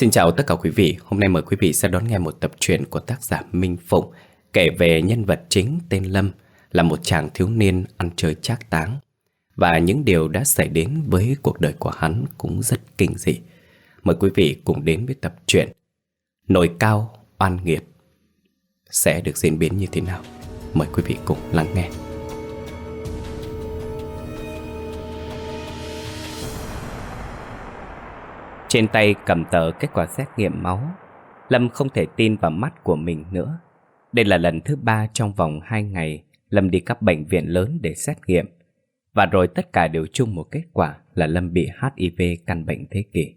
Xin chào tất cả quý vị, hôm nay mời quý vị sẽ đón nghe một tập truyện của tác giả Minh Phụng kể về nhân vật chính tên Lâm, là một chàng thiếu niên ăn chơi trác táng. Và những điều đã xảy đến với cuộc đời của hắn cũng rất kinh dị. Mời quý vị cùng đến với tập truyện Nồi Cao Oan Nghiệt sẽ được diễn biến như thế nào. Mời quý vị cùng lắng nghe. Trên tay cầm tờ kết quả xét nghiệm máu, Lâm không thể tin vào mắt của mình nữa. Đây là lần thứ 3 trong vòng 2 ngày Lâm đi các bệnh viện lớn để xét nghiệm. Và rồi tất cả đều chung một kết quả là Lâm bị HIV, căn bệnh thế kỷ.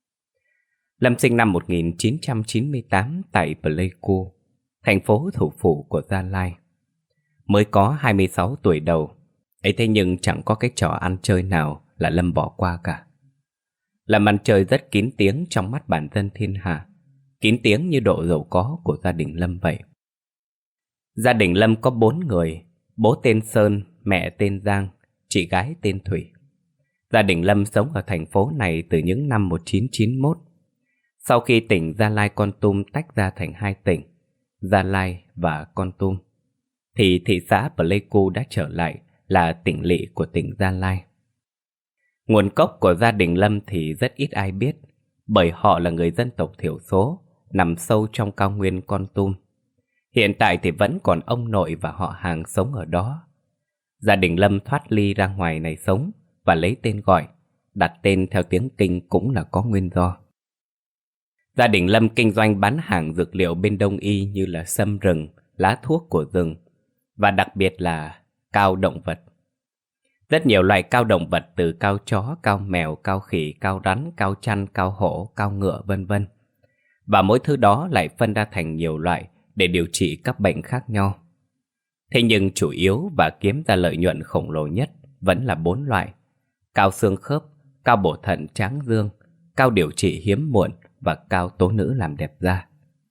Lâm sinh năm 1998 tại Pleiku, thành phố thủ phủ của Gia Lai. Mới có 26 tuổi đầu, ấy thế nhưng chẳng có cái trò ăn chơi nào là Lâm bỏ qua cả. Lâm ăn chơi rất kín tiếng trong mắt bản dân thiên hạ, kín tiếng như độ giàu có của gia đình Lâm vậy. Gia đình Lâm có 4 người, bố tên Sơn, mẹ tên Giang, chị gái tên Thủy. Gia đình Lâm sống ở thành phố này từ những năm 1991. Sau khi tỉnh Gia Lai Kon Tum tách ra thành 2 tỉnh, Gia Lai và Kon Tum, thì thị xã Pleiku đã trở lại là tỉnh lỵ của tỉnh Gia Lai. Nguồn gốc của gia đình Lâm thì rất ít ai biết, bởi họ là người dân tộc thiểu số, nằm sâu trong cao nguyên Kon Tum. Hiện tại thì vẫn còn ông nội và họ hàng sống ở đó. Gia đình Lâm thoát ly ra ngoài này sống và lấy tên gọi, đặt tên theo tiếng Kinh cũng là có nguyên do. Gia đình Lâm kinh doanh bán hàng dược liệu bên Đông y như là sâm rừng, lá thuốc của rừng và đặc biệt là cao động vật. Rất nhiều loại cao động vật từ cao chó, cao mèo, cao khỉ, cao rắn, cao chăn, cao hổ, cao ngựa vân vân. Và mỗi thứ đó lại phân ra thành nhiều loại để điều trị các bệnh khác nhau. Thế nhưng chủ yếu và kiếm ra lợi nhuận khổng lồ nhất vẫn là 4 loại: cao xương khớp, cao bổ thận tráng dương, cao điều trị hiếm muộn và cao tố nữ làm đẹp da.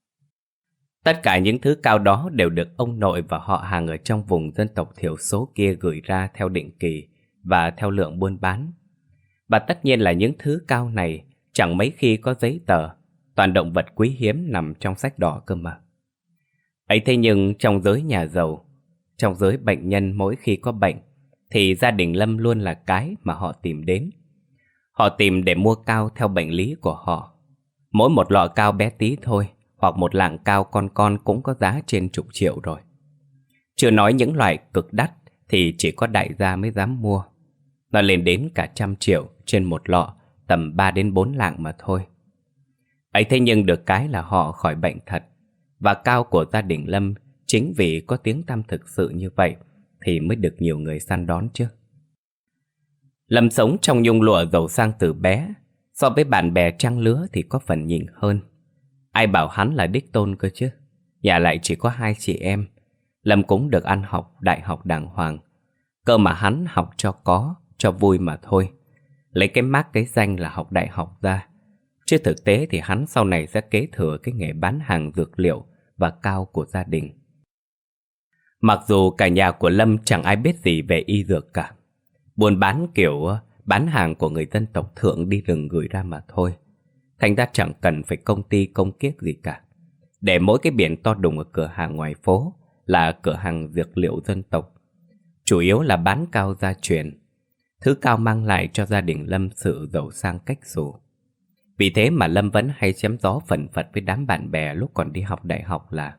Tất cả những thứ cao đó đều được ông nội và họ hàng ở trong vùng dân tộc thiểu số kia gửi ra theo định kỳ và theo lượng buôn bán. Và tất nhiên là những thứ cao này chẳng mấy khi có giấy tờ, toàn động vật quý hiếm nằm trong sách đỏ cơ mà. Ấy thế nhưng trong giới nhà giàu, trong giới bệnh nhân mỗi khi có bệnh, thì gia đình Lâm luôn là cái mà họ tìm đến. Họ tìm để mua cao theo bệnh lý của họ. Mỗi một lọ cao bé tí thôi, hoặc một lạng cao con cũng có giá trên chục triệu rồi. Chưa nói những loại cực đắt thì chỉ có đại gia mới dám mua. Nó lên đến cả 100 triệu trên một lọ, tầm 3 đến 4 lạng mà thôi. Ấy thế nhưng được cái là họ khỏi bệnh thật. Và cao của gia đình Lâm chính vì có tiếng tăm thực sự như vậy thì mới được nhiều người săn đón chứ. Lâm sống trong nhung lụa giàu sang từ bé, so với bạn bè trang lứa thì có phần nhỉnh hơn. Ai bảo hắn là đích tôn cơ chứ. Nhà lại chỉ có 2 chị em. Lâm cũng được ăn học đại học đàng hoàng. Cơ mà hắn học cho có, cho vui mà thôi. Lấy cái mác cái danh là học đại học ra. Chứ thực tế thì hắn sau này sẽ kế thừa cái nghề bán hàng dược liệu và cao của gia đình. Mặc dù cả nhà của Lâm chẳng ai biết gì về y dược cả. Buôn bán kiểu bán hàng của người dân tộc thượng đi rừng gửi ra mà thôi. Thành ra chẳng cần phải công ty công kiếc gì cả. Để mỗi cái biển to đùng ở cửa hàng ngoài phố là cửa hàng dược liệu dân tộc. Chủ yếu là bán cao gia truyền. Thứ cao mang lại cho gia đình Lâm sự giàu sang cách xù. Vì thế mà Lâm vẫn hay chém gió phần phật với đám bạn bè lúc còn đi học đại học là: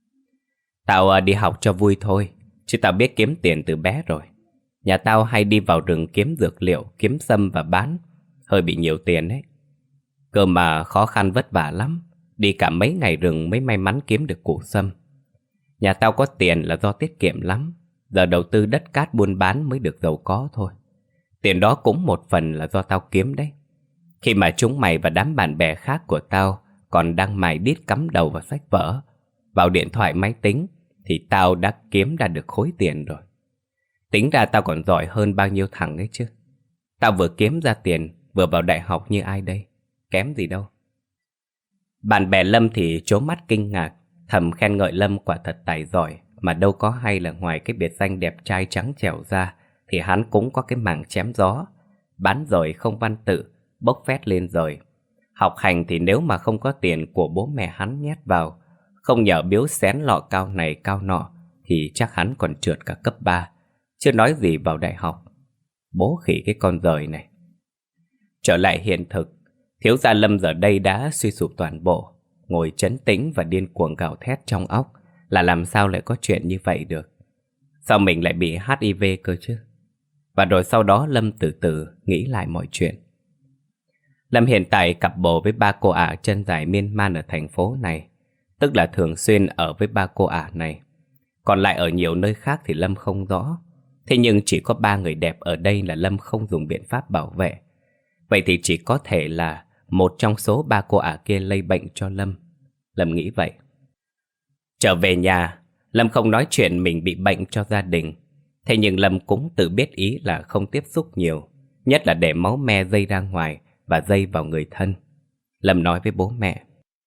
tao đi học cho vui thôi, chứ tao biết kiếm tiền từ bé rồi. Nhà tao hay đi vào rừng kiếm dược liệu, kiếm sâm và bán. Hơi bị nhiều tiền ấy. Cơ mà khó khăn vất vả lắm. Đi cả mấy ngày rừng mới may mắn kiếm được củ sâm. Nhà tao có tiền là do tiết kiệm lắm. Giờ đầu tư đất cát buôn bán mới được giàu có thôi. Tiền đó cũng một phần là do tao kiếm đấy. Khi mà chúng mày và đám bạn bè khác của tao còn đang mải đít cắm đầu vào sách vở, vào điện thoại máy tính, thì tao đã kiếm ra được khối tiền rồi. Tính ra tao còn giỏi hơn bao nhiêu thằng ấy chứ. Tao vừa kiếm ra tiền, vừa vào đại học như ai đây? Kém gì đâu. Bạn bè Lâm thì trố mắt kinh ngạc, thầm khen ngợi Lâm quả thật tài giỏi. Mà đâu có hay là ngoài cái biệt danh đẹp trai trắng trẻo ra, thì hắn cũng có cái mảng chém gió. Bán rồi không văn tự, bốc phét lên rồi. Học hành thì nếu mà không có tiền của bố mẹ hắn nhét vào, không nhờ biếu xén lọ cao này cao nọ, thì chắc hắn còn trượt cả cấp 3, chưa nói gì vào đại học. Bố khỉ cái con giời này. Trở lại hiện thực, thiếu gia Lâm giờ đây đã suy sụp toàn bộ, ngồi trấn tĩnh và điên cuồng gào thét trong óc là làm sao lại có chuyện như vậy được. Sao mình lại bị HIV cơ chứ? Và rồi sau đó Lâm từ từ nghĩ lại mọi chuyện. Lâm hiện tại cặp bồ với ba cô ả chân dài miên man ở thành phố này, tức là thường xuyên ở với ba cô ả này. Còn lại ở nhiều nơi khác thì Lâm không rõ. Thế nhưng chỉ có 3 người đẹp ở đây là Lâm không dùng biện pháp bảo vệ. Vậy thì chỉ có thể là một trong số 3 cô ả kia lây bệnh cho Lâm. Lâm nghĩ vậy. Trở về nhà, Lâm không nói chuyện mình bị bệnh cho gia đình. Thế nhưng Lâm cũng tự biết ý là không tiếp xúc nhiều, nhất là để máu me dây ra ngoài và dây vào người thân. Lâm nói với bố mẹ: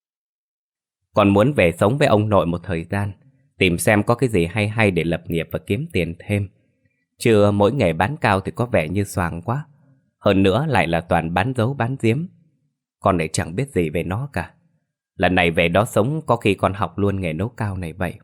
con muốn về sống với ông nội một thời gian, tìm xem có cái gì hay hay để lập nghiệp và kiếm tiền thêm. Chứ mỗi nghề bán cao thì có vẻ như xoàng quá. Hơn nữa lại là toàn bán giấu bán giếm. Con lại chẳng biết gì về nó cả. Lần này về đó sống có khi con học luôn nghề nấu cao này vậy.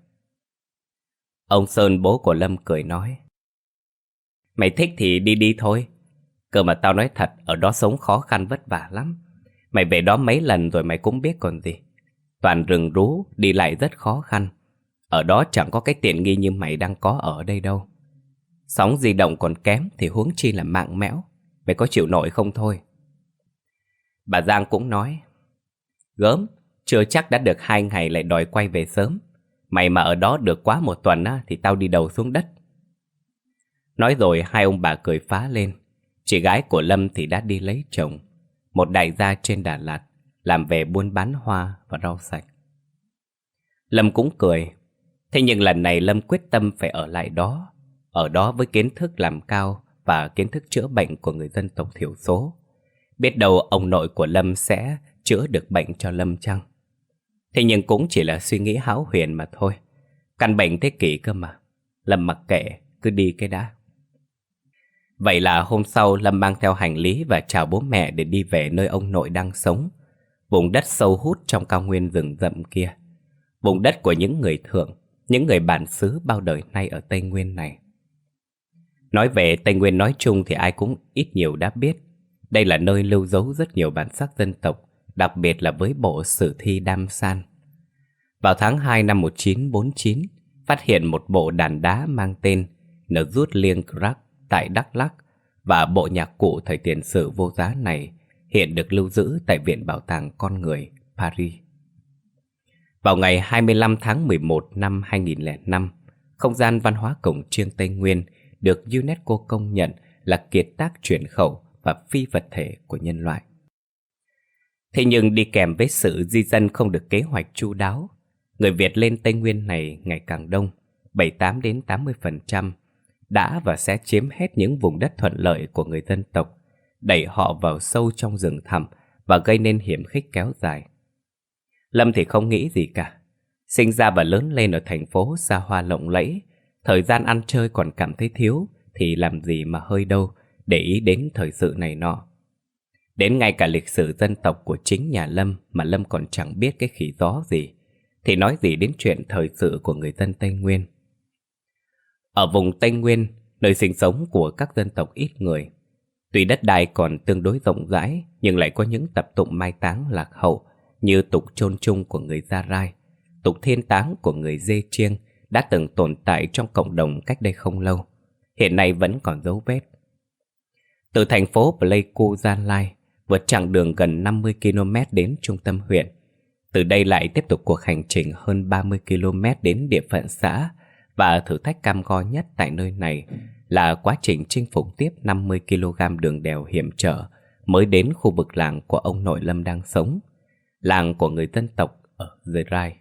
Ông Sơn, bố của Lâm, cười nói: mày thích thì đi đi thôi. Cơ mà tao nói thật, ở đó sống khó khăn vất vả lắm. Mày về đó mấy lần rồi mày cũng biết còn gì. Toàn rừng rú, đi lại rất khó khăn. Ở đó chẳng có cái tiện nghi như mày đang có ở đây đâu. Sóng di động còn kém thì huống chi là mạng mẽo. Mày có chịu nổi không thôi? Bà Giang cũng nói: gớm, chưa chắc đã được 2 ngày lại đòi quay về sớm. Mày mà ở đó được quá 1 tuần á, thì tao đi đầu xuống đất. Nói rồi hai ông bà cười phá lên. Chị gái của Lâm thì đã đi lấy chồng, một đại gia trên Đà Lạt, làm về buôn bán hoa và rau sạch. Lâm cũng cười. Thế nhưng lần này Lâm quyết tâm phải ở lại đó. Ở đó với kiến thức làm cao và kiến thức chữa bệnh của người dân tộc thiểu số. Biết đâu ông nội của Lâm sẽ chữa được bệnh cho Lâm chăng? Thế nhưng cũng chỉ là suy nghĩ hão huyền mà thôi. Căn bệnh thế kỷ cơ mà. Lâm mặc kệ, cứ đi cái đã. Vậy là hôm sau Lâm mang theo hành lý và chào bố mẹ để đi về nơi ông nội đang sống. Vùng đất sâu hút trong cao nguyên rừng rậm kia. Vùng đất của những người thượng, những người bản xứ bao đời nay ở Tây Nguyên này. Nói về Tây Nguyên nói chung thì ai cũng ít nhiều đã biết. Đây là nơi lưu giấu rất nhiều bản sắc dân tộc, đặc biệt là với bộ sử thi Đam San. Vào tháng 2 năm 1949, phát hiện một bộ đàn đá mang tên Nờ Rút Liêng Crac tại Đắk Lắk, và bộ nhạc cụ thời tiền sử vô giá này hiện được lưu giữ tại Viện Bảo tàng Con người, Paris. Vào ngày 25 tháng 11 năm 2005, không gian văn hóa cổng chiêng Tây Nguyên được UNESCO công nhận là kiệt tác truyền khẩu và phi vật thể của nhân loại. Thế nhưng đi kèm với sự di dân không được kế hoạch chu đáo, người Việt lên Tây Nguyên này ngày càng đông, 78 đến 80%, đã và sẽ chiếm hết những vùng đất thuận lợi của người dân tộc, đẩy họ vào sâu trong rừng thẳm và gây nên hiểm khích kéo dài. Lâm thì không nghĩ gì cả. Sinh ra và lớn lên ở thành phố xa hoa lộng lẫy, thời gian ăn chơi còn cảm thấy thiếu thì làm gì mà hơi đâu để ý đến thời sự này nọ. Đến ngay cả lịch sử dân tộc của chính nhà Lâm mà Lâm còn chẳng biết cái khỉ gió gì, thì nói gì đến chuyện thời sự của người dân Tây Nguyên. Ở vùng Tây Nguyên, nơi sinh sống của các dân tộc ít người, tuy đất đai còn tương đối rộng rãi nhưng lại có những tập tụng mai táng lạc hậu như tục chôn chung của người Gia Rai, tục thiên táng của người Dê Chiêng đã từng tồn tại trong cộng đồng cách đây không lâu, hiện nay vẫn còn dấu vết. Từ thành phố Pleiku, Gia Lai, vượt chặng đường gần 50 km đến trung tâm huyện. Từ đây lại tiếp tục cuộc hành trình hơn 30 km đến địa phận xã, và thử thách cam go nhất tại nơi này là quá trình chinh phục tiếp 50 km đường đèo hiểm trở mới đến khu vực làng của ông nội Lâm đang sống, làng của người dân tộc ở Gia Rai.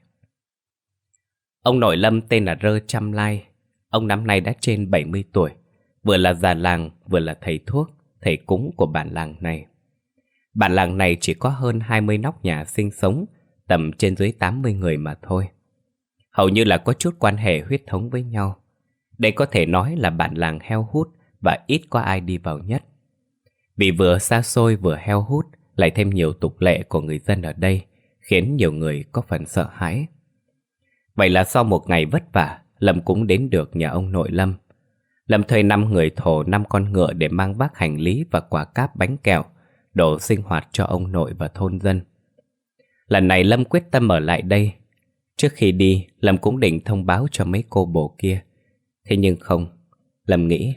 Ông nội Lâm tên là Rơ Cham Lai. Ông năm nay đã trên 70 tuổi, vừa là già làng vừa là thầy thuốc, thầy cúng của bản làng này. Bản làng này chỉ có hơn 20 nóc nhà sinh sống, tầm trên dưới 80 người mà thôi. Hầu như là có chút quan hệ huyết thống với nhau. Đây có thể nói là bản làng heo hút và ít có ai đi vào nhất. Vì vừa xa xôi vừa heo hút lại thêm nhiều tục lệ của người dân ở đây, khiến nhiều người có phần sợ hãi. Vậy là sau một ngày vất vả, Lâm cũng đến được nhà ông nội Lâm. Lâm thuê 5 người thổ 5 con ngựa để mang vác hành lý và quả cáp bánh kẹo, đồ sinh hoạt cho ông nội và thôn dân. Lần này Lâm quyết tâm ở lại đây. Trước khi đi, Lâm cũng định thông báo cho mấy cô bồ kia. Thế nhưng không, Lâm nghĩ,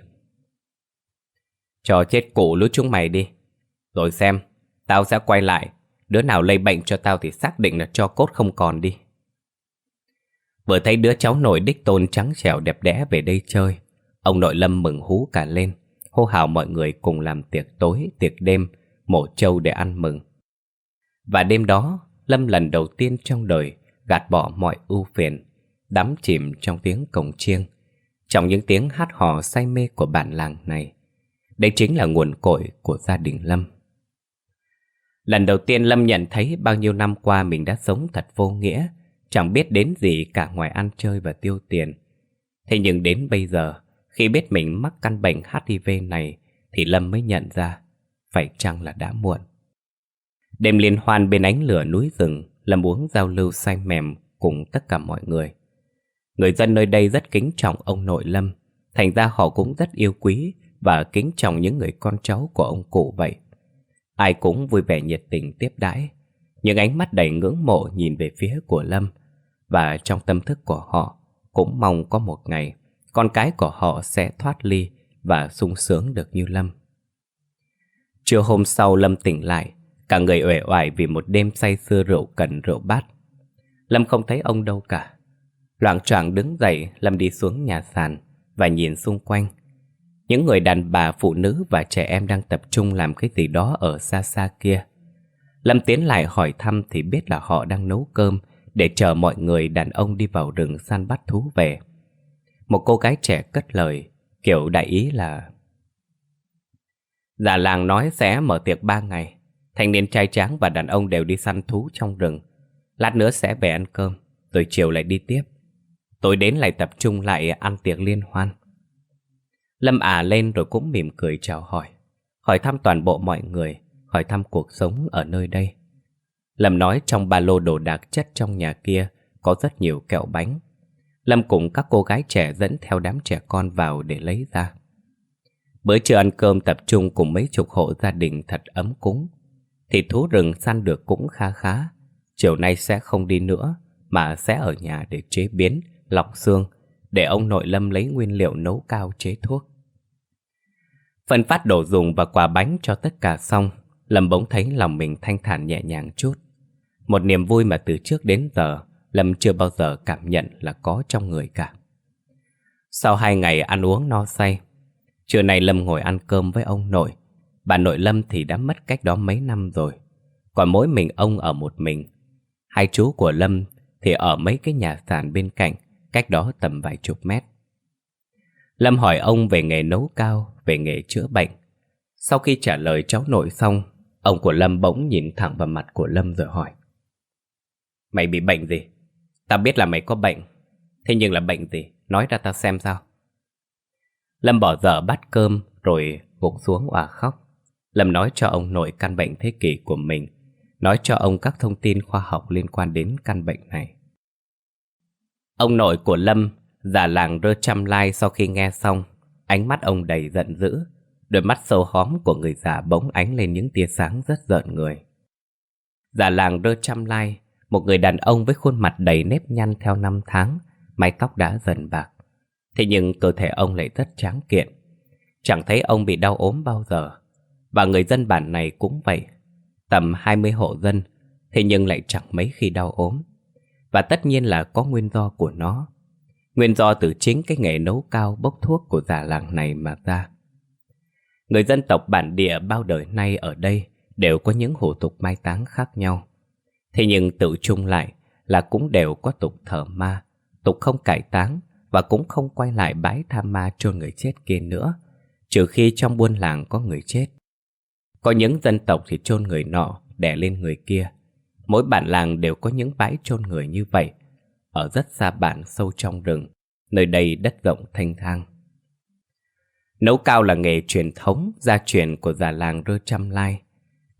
cho chết cụ lũ chúng mày đi, rồi xem, tao sẽ quay lại. Đứa nào lây bệnh cho tao thì xác định là cho cốt không còn đi. Vừa thấy đứa cháu nội đích tôn trắng trẻo đẹp đẽ về đây chơi, ông nội Lâm mừng hú cả lên, hô hào mọi người cùng làm tiệc tối, tiệc đêm, mổ trâu để ăn mừng. Và đêm đó, Lâm lần đầu tiên trong đời gạt bỏ mọi ưu phiền, đắm chìm trong tiếng cồng chiêng, trong những tiếng hát hò say mê của bản làng này. Đây chính là nguồn cội của gia đình Lâm. Lần đầu tiên Lâm nhận thấy bao nhiêu năm qua mình đã sống thật vô nghĩa, chẳng biết đến gì cả ngoài ăn chơi và tiêu tiền. Thế nhưng đến bây giờ, khi biết mình mắc căn bệnh HIV này, thì Lâm mới nhận ra, phải chăng là đã muộn. Đêm liên hoan bên ánh lửa núi rừng, Lâm uống giao lưu say mềm cùng tất cả mọi người. Người dân nơi đây rất kính trọng ông nội Lâm, thành ra họ cũng rất yêu quý và kính trọng những người con cháu của ông cụ vậy. Ai cũng vui vẻ nhiệt tình tiếp đãi, những ánh mắt đầy ngưỡng mộ nhìn về phía của Lâm. Và trong tâm thức của họ cũng mong có một ngày con cái của họ sẽ thoát ly và sung sướng được như Lâm. Trưa hôm sau Lâm tỉnh lại, cả người uể oải vì một đêm say sưa rượu cần rượu bát. Lâm không thấy ông đâu cả. Loạng choạng đứng dậy, Lâm đi xuống nhà sàn và nhìn xung quanh. Những người đàn bà, phụ nữ và trẻ em đang tập trung làm cái gì đó ở xa xa kia. Lâm tiến lại hỏi thăm thì biết là họ đang nấu cơm để chờ mọi người đàn ông đi vào rừng săn bắt thú về. Một cô gái trẻ cất lời, kiểu đại ý là: già làng nói sẽ mở tiệc 3 ngày. Thanh niên trai tráng và đàn ông đều đi săn thú trong rừng. Lát nữa sẽ về ăn cơm, rồi chiều lại đi tiếp. Tối đến lại tập trung lại ăn tiệc liên hoan. Lâm lên rồi cũng mỉm cười chào hỏi, hỏi thăm toàn bộ mọi người, hỏi thăm cuộc sống ở nơi đây. Lâm nói trong ba lô đồ đạc chất trong nhà kia có rất nhiều kẹo bánh. Lâm cùng các cô gái trẻ dẫn theo đám trẻ con vào để lấy ra. Bữa trưa ăn cơm tập trung cùng mấy chục hộ gia đình thật ấm cúng. Thịt thú rừng săn được cũng kha khá. Chiều nay sẽ không đi nữa, mà sẽ ở nhà để chế biến, lọc xương, để ông nội Lâm lấy nguyên liệu nấu cao chế thuốc. Phân phát đồ dùng và quà bánh cho tất cả xong, Lâm bỗng thấy lòng mình thanh thản nhẹ nhàng chút. Một niềm vui mà từ trước đến giờ Lâm chưa bao giờ cảm nhận là có trong người cả. Sau 2 ngày ăn uống no say, trưa nay Lâm ngồi ăn cơm với ông nội. Bà nội Lâm thì đã mất cách đó mấy năm rồi, còn mỗi mình ông ở một mình. Hai chú của Lâm thì ở mấy cái nhà sàn bên cạnh, cách đó tầm vài chục mét. Lâm hỏi ông về nghề nấu cao, về nghề chữa bệnh. Sau khi trả lời cháu nội xong, ông của Lâm bỗng nhìn thẳng vào mặt của Lâm rồi hỏi: mày bị bệnh gì? Tao biết là mày có bệnh, thế nhưng là bệnh gì? Nói ra tao xem sao. Lâm bỏ dở bát cơm rồi gục xuống òa khóc. Lâm nói cho ông nội căn bệnh thế kỷ của mình, nói cho ông các thông tin khoa học liên quan đến căn bệnh này. Ông nội của Lâm, già làng Rơ Trăm Lai, sau khi nghe xong, ánh mắt ông đầy giận dữ. Đôi mắt sâu hóm của người già bỗng ánh lên những tia sáng rất rợn người. Già làng Rơ Trăm Lai, một người đàn ông với khuôn mặt đầy nếp nhăn theo năm tháng, mái tóc đã dần bạc. Thế nhưng cơ thể ông lại rất tráng kiện. Chẳng thấy ông bị đau ốm bao giờ. Và người dân bản này cũng vậy. Tầm 20 hộ dân, thế nhưng lại chẳng mấy khi đau ốm. Và tất nhiên là có nguyên do của nó. Nguyên do từ chính cái nghề nấu cao bốc thuốc của già làng này mà ra. Người dân tộc bản địa bao đời nay ở đây đều có những hủ tục mai táng khác nhau. Thế nhưng tự chung lại là cũng đều có tục thờ ma, tục không cải táng và cũng không quay lại bãi tha ma chôn người chết kia nữa, trừ khi trong buôn làng có người chết. Có những dân tộc thì chôn người nọ đè lên người kia. Mỗi bản làng đều có những bãi chôn người như vậy, ở rất xa bản sâu trong rừng, nơi đây đất rộng thênh thang. Nấu cao là nghề truyền thống gia truyền của già làng Rơ Trăm Lai.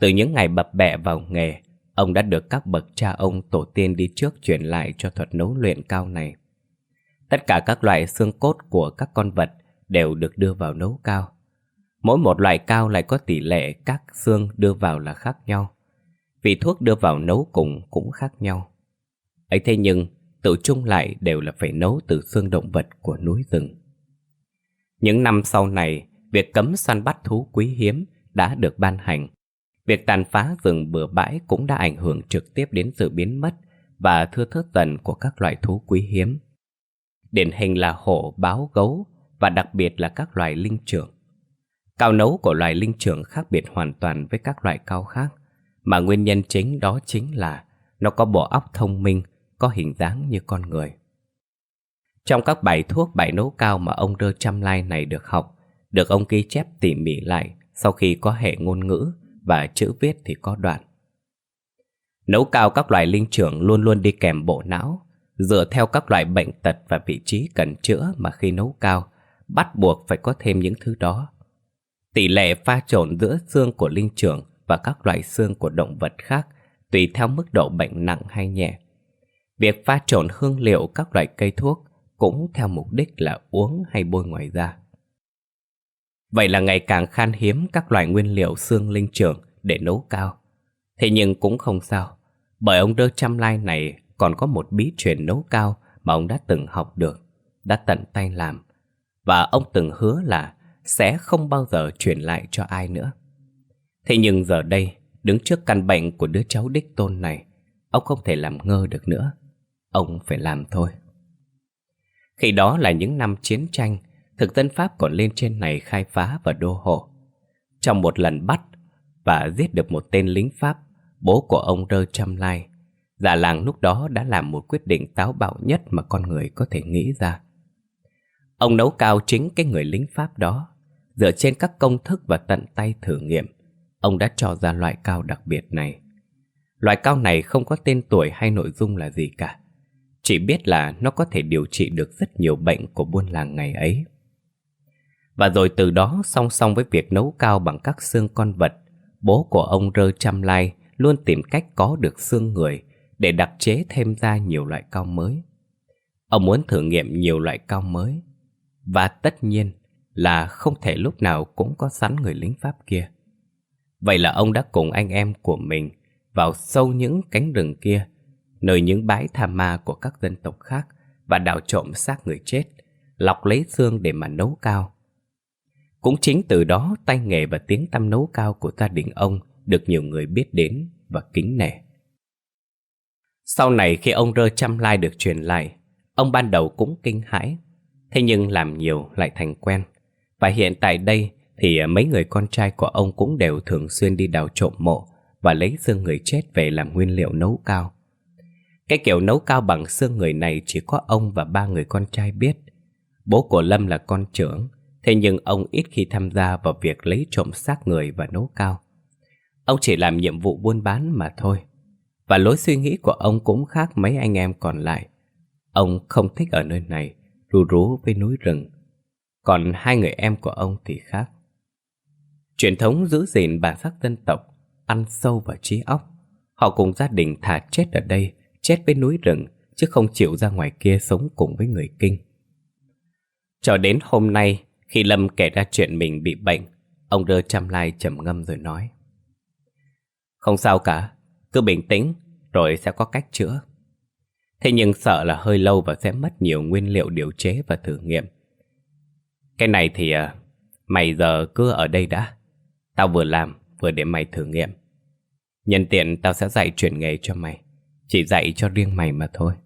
Từ những ngày bập bẹ vào nghề, ông đã được các bậc cha ông tổ tiên đi trước truyền lại cho thuật nấu luyện cao này. Tất cả các loại xương cốt của các con vật đều được đưa vào nấu cao. Mỗi một loại cao lại có tỷ lệ các xương đưa vào là khác nhau. Vị thuốc đưa vào nấu cùng cũng khác nhau. Ấy thế nhưng, tự chung lại đều là phải nấu từ xương động vật của núi rừng. Những năm sau này, việc cấm săn bắt thú quý hiếm đã được ban hành. Việc tàn phá rừng bừa bãi cũng đã ảnh hưởng trực tiếp đến sự biến mất và thưa thớt dần của các loại thú quý hiếm. Điển hình là hổ, báo, gấu và đặc biệt là các loài linh trưởng. Cao nấu của loài linh trưởng khác biệt hoàn toàn với các loại cao khác, mà nguyên nhân chính đó chính là nó có bộ óc thông minh, có hình dáng như con người. Trong các bài thuốc, bài nấu cao mà ông Rơ Trăm Lai này được học, được ông ghi chép tỉ mỉ lại sau khi có hệ ngôn ngữ và chữ viết thì có đoạn. Nấu cao các loài linh trưởng luôn luôn đi kèm bộ não, dựa theo các loại bệnh tật và vị trí cần chữa mà khi nấu cao, bắt buộc phải có thêm những thứ đó. Tỷ lệ pha trộn giữa xương của linh trưởng và các loại xương của động vật khác tùy theo mức độ bệnh nặng hay nhẹ. Việc pha trộn hương liệu các loại cây thuốc cũng theo mục đích là uống hay bôi ngoài da. Vậy là ngày càng khan hiếm các loại nguyên liệu xương linh trưởng để nấu cao. Thế nhưng cũng không sao, bởi ông Rơ Trăm Lai này còn có một bí truyền nấu cao mà ông đã từng học được, đã tận tay làm. Và ông từng hứa là sẽ không bao giờ truyền lại cho ai nữa. Thế nhưng giờ đây, đứng trước căn bệnh của đứa cháu đích tôn này, ông không thể làm ngơ được nữa. Ông phải làm thôi. Khi đó là những năm chiến tranh, thực dân Pháp còn lên trên này khai phá và đô hộ. Trong một lần bắt và giết được một tên lính Pháp, bố của ông Rơ Trăm Lai, già làng lúc đó đã làm một quyết định táo bạo nhất mà con người có thể nghĩ ra. Ông nấu cao chính cái người lính Pháp đó. Dựa trên các công thức và tận tay thử nghiệm, ông đã cho ra loại cao đặc biệt này. Loại cao này không có tên tuổi hay nội dung là gì cả, chỉ biết là nó có thể điều trị được rất nhiều bệnh của buôn làng ngày ấy. Và rồi từ đó, song song với việc nấu cao bằng các xương con vật, bố của ông Rơ Trăm Lai luôn tìm cách có được xương người để đặc chế thêm ra nhiều loại cao mới. Ông muốn thử nghiệm nhiều loại cao mới, và tất nhiên là không thể lúc nào cũng có sẵn người lính Pháp kia. Vậy là ông đã cùng anh em của mình vào sâu những cánh rừng kia, nơi những bãi tha ma của các dân tộc khác, và đào trộm xác người chết, lọc lấy xương để mà nấu cao. Cũng chính từ đó, tay nghề và tiếng tăm nấu cao của gia đình ông được nhiều người biết đến và kính nể. Sau này khi ông Rơ Trăm Lai được truyền lại, ông ban đầu cũng kinh hãi, thế nhưng làm nhiều lại thành quen. Và hiện tại đây thì mấy người con trai của ông cũng đều thường xuyên đi đào trộm mộ và lấy xương người chết về làm nguyên liệu nấu cao. Cái kiểu nấu cao bằng xương người này chỉ có ông và 3 người con trai biết. Bố của Lâm là con trưởng, thế nhưng ông ít khi tham gia vào việc lấy trộm xác người và nấu cao. Ông chỉ làm nhiệm vụ buôn bán mà thôi. Và lối suy nghĩ của ông cũng khác mấy anh em còn lại. Ông không thích ở nơi này, ru rú với núi rừng. Còn 2 người em của ông thì khác. Truyền thống giữ gìn bản sắc dân tộc ăn sâu vào trí óc. Họ cùng gia đình thà chết ở đây, chết với núi rừng, chứ không chịu ra ngoài kia sống cùng với người Kinh. Cho đến hôm nay, khi Lâm kể ra chuyện mình bị bệnh, ông Rơ Trăm Lai trầm ngâm rồi nói: "Không sao cả, cứ bình tĩnh, rồi sẽ có cách chữa. Thế nhưng sợ là hơi lâu và sẽ mất nhiều nguyên liệu điều chế và thử nghiệm. Cái này thì mày giờ cứ ở đây đã. Tao vừa làm, vừa để mày thử nghiệm. Nhân tiện tao sẽ dạy chuyển nghề cho mày, chỉ dạy cho riêng mày mà thôi."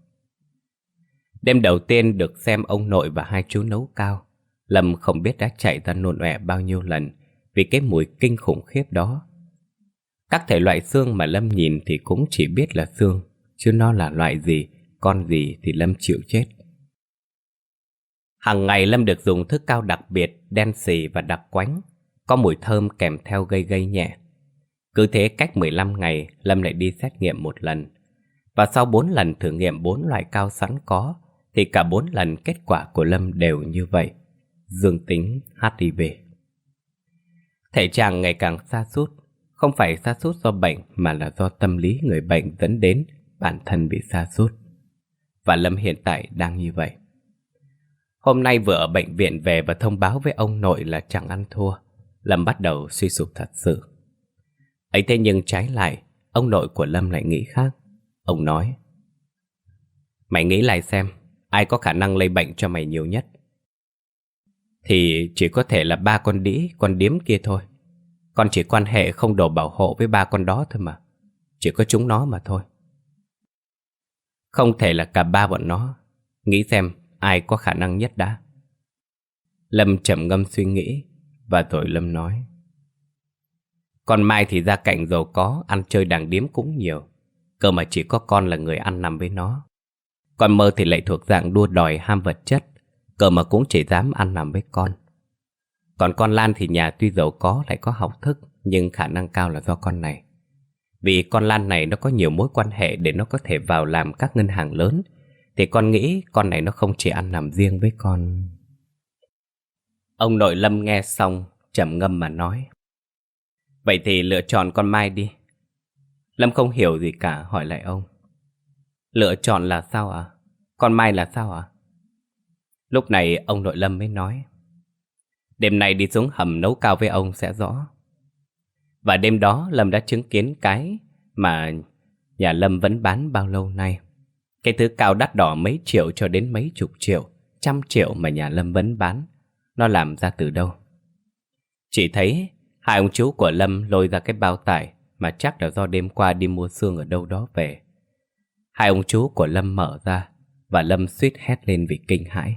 Đêm đầu tiên được xem ông nội và 2 chú nấu cao, Lâm không biết đã chạy ra nôn ọe bao nhiêu lần vì cái mùi kinh khủng khiếp đó. Các thể loại xương mà Lâm nhìn thì cũng chỉ biết là xương, chứ nó là loại gì, con gì thì Lâm chịu chết. Hàng ngày Lâm được dùng thức cao đặc biệt, đen xì và đặc quánh, có mùi thơm kèm theo gây gây nhẹ. Cứ thế cách 15 ngày Lâm lại đi xét nghiệm một lần. Và sau 4 lần thử nghiệm 4 loại cao sẵn có, thì cả 4 lần kết quả của Lâm đều như vậy: dương tính HIV. Thể trạng ngày càng sa sút, Không phải sa sút do bệnh mà là do tâm lý người bệnh dẫn đến bản thân bị sa sút. Và Lâm hiện tại đang như vậy. Hôm nay vừa ở bệnh viện về và thông báo với ông nội là chẳng ăn thua, Lâm bắt đầu suy sụp thật sự. Ấy thế nhưng trái lại, ông nội của Lâm lại nghĩ khác. Ông nói: mày nghĩ lại xem, ai có khả năng lây bệnh cho mày nhiều nhất? Thì chỉ có thể là ba con đĩ, con điếm kia thôi. Con chỉ quan hệ không đồ bảo hộ với ba con đó thôi mà. Chỉ có chúng nó mà thôi. Không thể là cả ba bọn nó. Nghĩ xem ai có khả năng nhất đã. Lâm trầm ngâm suy nghĩ, và rồi Lâm nói: con Mai thì gia cảnh giàu có, ăn chơi đàng điếm cũng nhiều. Cơ mà chỉ có con là người ăn nằm với nó. Con Mơ thì lại thuộc dạng đua đòi ham vật chất, cơ mà cũng chỉ dám ăn nằm với con. Còn con Lan thì nhà tuy giàu có lại có học thức, nhưng khả năng cao là do con này. Vì con Lan này nó có nhiều mối quan hệ để nó có thể vào làm các ngân hàng lớn, thì con nghĩ con này nó không chỉ ăn nằm riêng với con. Ông nội Lâm nghe xong trầm ngâm mà nói: vậy thì lựa chọn con Mai đi. Lâm không hiểu gì cả, hỏi lại ông: lựa chọn là sao ạ? Con Mai là sao ạ? Lúc này ông nội Lâm mới nói: đêm nay đi xuống hầm nấu cao với ông sẽ rõ. Và đêm đó Lâm đã chứng kiến cái mà nhà Lâm vẫn bán bao lâu nay. Cái thứ cao đắt đỏ mấy triệu cho đến mấy chục triệu, trăm triệu mà nhà Lâm vẫn bán. Nó làm ra từ đâu? Chỉ thấy hai ông chú của Lâm lôi ra cái bao tải mà chắc là do đêm qua đi mua xương ở đâu đó về. Hai ông chú của Lâm mở ra, và Lâm suýt hét lên vì kinh hãi.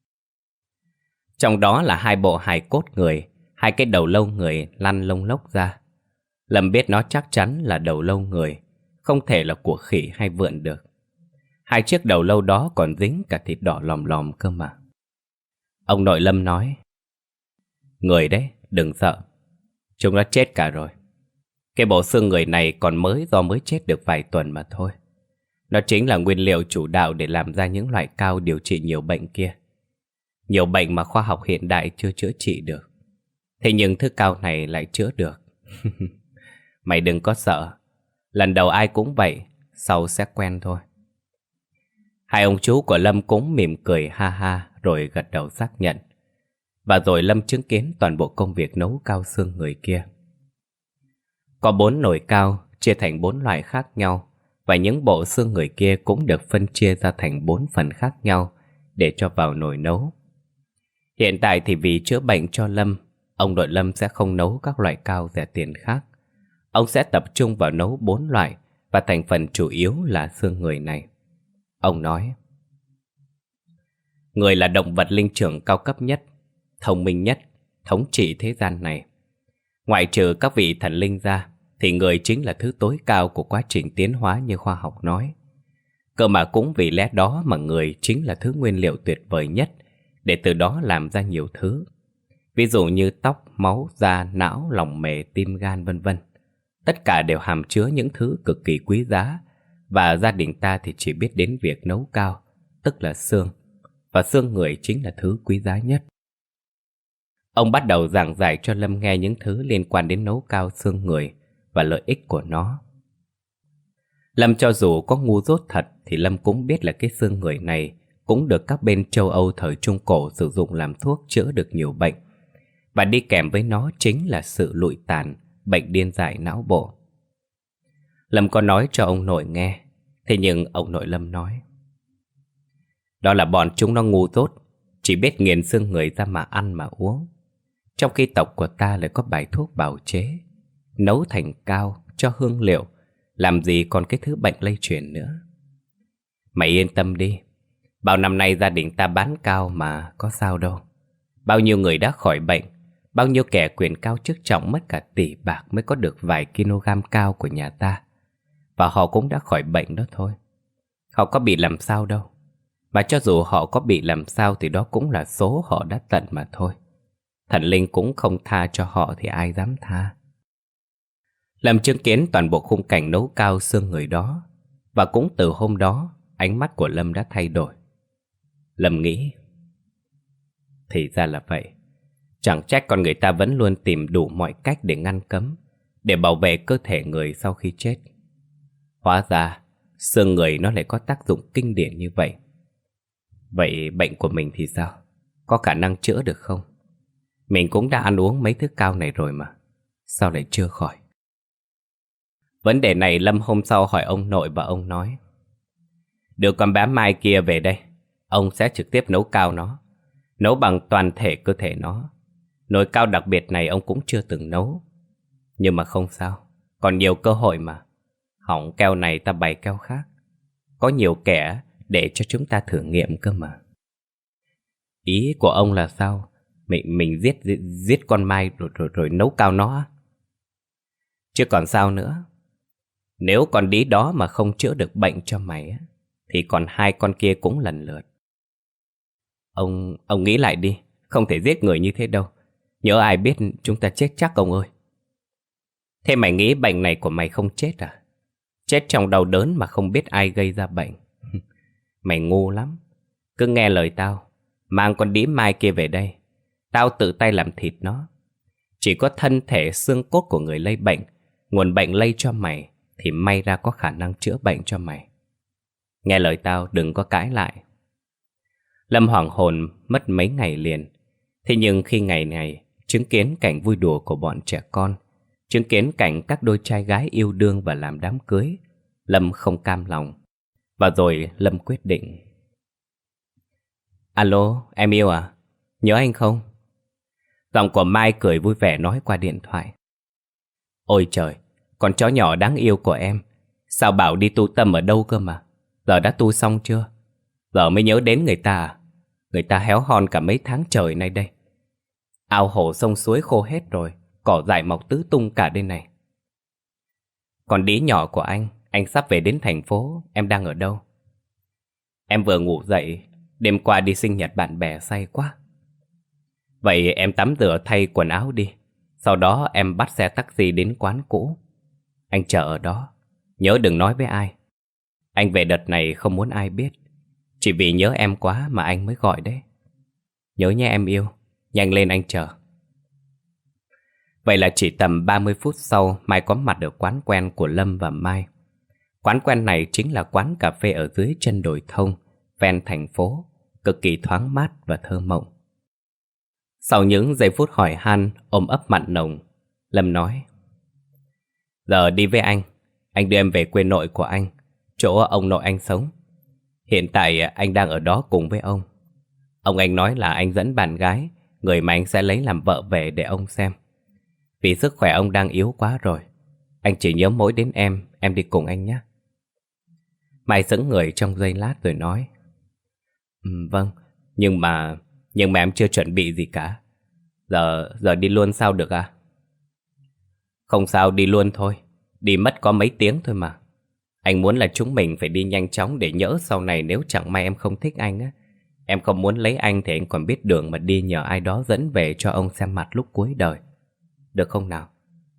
Trong đó là hai bộ hài cốt người, hai cái đầu lâu người lăn lông lốc ra. Lâm biết nó chắc chắn là đầu lâu người, không thể là của khỉ hay vượn được. Hai chiếc đầu lâu đó còn dính cả thịt đỏ lòm lòm cơ mà. Ông nội Lâm nói: người đấy, đừng sợ. Chúng nó chết cả rồi. Cái bộ xương người này còn mới do mới chết được vài tuần mà thôi. Nó chính là nguyên liệu chủ đạo để làm ra những loại cao điều trị nhiều bệnh kia. Nhiều bệnh mà khoa học hiện đại chưa chữa trị được. Thế nhưng thứ cao này lại chữa được. Mày đừng có sợ. Lần đầu ai cũng vậy, sau sẽ quen thôi. Hai ông chú của Lâm cũng mỉm cười ha ha, rồi gật đầu xác nhận. Và rồi Lâm chứng kiến toàn bộ công việc nấu cao xương người kia. Có 4 nồi cao chia thành 4 loại khác nhau, và những bộ xương người kia cũng được phân chia ra thành 4 phần khác nhau để cho vào nồi nấu. Hiện tại thì vì chữa bệnh cho Lâm, ông nội Lâm sẽ không nấu các loại cao rẻ tiền khác. Ông sẽ tập trung vào nấu 4 loại, và thành phần chủ yếu là xương người này. Ông nói: người là động vật linh trưởng cao cấp nhất, thông minh nhất, thống trị thế gian này. Ngoại trừ các vị thần linh ra, thì người chính là thứ tối cao của quá trình tiến hóa như khoa học nói. Cơ mà cũng vì lẽ đó mà người chính là thứ nguyên liệu tuyệt vời nhất để từ đó làm ra nhiều thứ. Ví dụ như tóc, máu, da, não, lòng mề, tim, gan vân vân. Tất cả đều hàm chứa những thứ cực kỳ quý giá, và gia đình ta thì chỉ biết đến việc nấu cao, tức là xương, và xương người chính là thứ quý giá nhất. Ông bắt đầu giảng giải cho Lâm nghe những thứ liên quan đến nấu cao xương người và lợi ích của nó. Lâm cho dù có ngu dốt thật thì Lâm cũng biết là cái xương người này cũng được các bên châu Âu thời Trung Cổ sử dụng làm thuốc chữa được nhiều bệnh. Và đi kèm với nó chính là sự lụi tàn, bệnh điên dại não bộ. Lâm có nói cho ông nội nghe, thế nhưng ông nội Lâm nói: đó là bọn chúng nó ngu dốt, chỉ biết nghiền xương người ra mà ăn mà uống. Trong khi tộc của ta lại có bài thuốc bào chế, nấu thành cao, cho hương liệu, làm gì còn cái thứ bệnh lây truyền nữa. Mày yên tâm đi, bao năm nay gia đình ta bán cao mà có sao đâu. Bao nhiêu người đã khỏi bệnh, bao nhiêu kẻ quyền cao chức trọng mất cả tỷ bạc mới có được vài kg cao của nhà ta. Và họ cũng đã khỏi bệnh đó thôi. Họ có bị làm sao đâu. Và cho dù họ có bị làm sao thì đó cũng là số họ đã tận mà thôi. Thần linh cũng không tha cho họ thì ai dám tha. Lâm chứng kiến toàn bộ khung cảnh nấu cao xương người đó, và cũng từ hôm đó ánh mắt của Lâm đã thay đổi. Lâm nghĩ: thì ra là vậy. Chẳng trách con người ta vẫn luôn tìm đủ mọi cách để ngăn cấm, để bảo vệ cơ thể người sau khi chết. Hóa ra, xương người nó lại có tác dụng kinh điển như vậy. Vậy bệnh của mình thì sao? Có khả năng chữa được không? Mình cũng đã ăn uống mấy thứ cao này rồi mà. Sao lại chưa khỏi? Vấn đề này Lâm hôm sau hỏi ông nội và ông nói: đưa con bé Mai kia về đây. Ông sẽ trực tiếp nấu cao nó. Nấu bằng toàn thể cơ thể nó. Nồi cao đặc biệt này ông cũng chưa từng nấu. Nhưng mà không sao, còn nhiều cơ hội mà. Hỏng keo này ta bày keo khác. Có nhiều kẻ để cho chúng ta thử nghiệm cơ mà. Ý của ông là sao? Mình giết con Mai rồi nấu cao nó á? Chứ còn sao nữa. Nếu con đĩ đó mà không chữa được bệnh cho mày á, thì còn hai con kia cũng lần lượt. Ông nghĩ lại đi. Không thể giết người như thế đâu. Nhớ ai biết chúng ta chết chắc ông ơi. Thế mày nghĩ bệnh này của mày không chết à? Chết trong đau đớn mà không biết ai gây ra bệnh. Mày ngu lắm. Cứ nghe lời tao. Mang con đĩ Mai kia về đây. Tao tự tay làm thịt nó. Chỉ có thân thể xương cốt của người lây bệnh, nguồn bệnh lây cho mày, thì may ra có khả năng chữa bệnh cho mày. Nghe lời tao, đừng có cãi lại. Lâm hoảng hồn mất mấy ngày liền. Thế nhưng khi ngày này chứng kiến cảnh vui đùa của bọn trẻ con, chứng kiến cảnh các đôi trai gái yêu đương và làm đám cưới, Lâm không cam lòng. Và rồi Lâm quyết định. Alo, em yêu à? Nhớ anh không? Giọng của Mai cười vui vẻ nói qua điện thoại. Ôi trời, con chó nhỏ đáng yêu của em. Sao bảo đi tu tâm ở đâu cơ mà? Giờ đã tu xong chưa? Giờ mới nhớ đến người ta à? Người ta héo hon cả mấy tháng trời nay đây. Ao hồ sông suối khô hết rồi, cỏ dại mọc tứ tung cả đây này. Còn đĩ nhỏ của anh sắp về đến thành phố, em đang ở đâu? Em vừa ngủ dậy, đêm qua đi sinh nhật bạn bè say quá. Vậy em tắm rửa thay quần áo đi. Sau đó em bắt xe taxi đến quán cũ. Anh chờ ở đó. Nhớ đừng nói với ai. Anh về đợt này không muốn ai biết. Chỉ vì nhớ em quá mà anh mới gọi đấy. Nhớ nhé em yêu. Nhanh lên anh chờ. Vậy là chỉ tầm 30 phút sau, Mai có mặt ở quán quen của Lâm và Mai. Quán quen này chính là quán cà phê ở dưới chân đồi thông, ven thành phố, cực kỳ thoáng mát và thơ mộng. Sau những giây phút hỏi han, ôm ấp mặn nồng, Lâm nói: giờ đi với anh đưa em về quê nội của anh, chỗ ông nội anh sống. Hiện tại anh đang ở đó cùng với ông. Ông anh nói là anh dẫn bạn gái, người mà anh sẽ lấy làm vợ về để ông xem. Vì sức khỏe ông đang yếu quá rồi. Anh chỉ nhớ mỗi đến em đi cùng anh nhé. Mai sững người trong giây lát rồi nói: vâng, nhưng mà em chưa chuẩn bị gì cả. Giờ đi luôn sao được à? Không sao, đi luôn thôi. Đi mất có mấy tiếng thôi mà. Anh muốn là chúng mình phải đi nhanh chóng để nhỡ sau này nếu chẳng may em không thích anh á. Em không muốn lấy anh thì anh còn biết đường mà đi nhờ ai đó dẫn về cho ông xem mặt lúc cuối đời. Được không nào?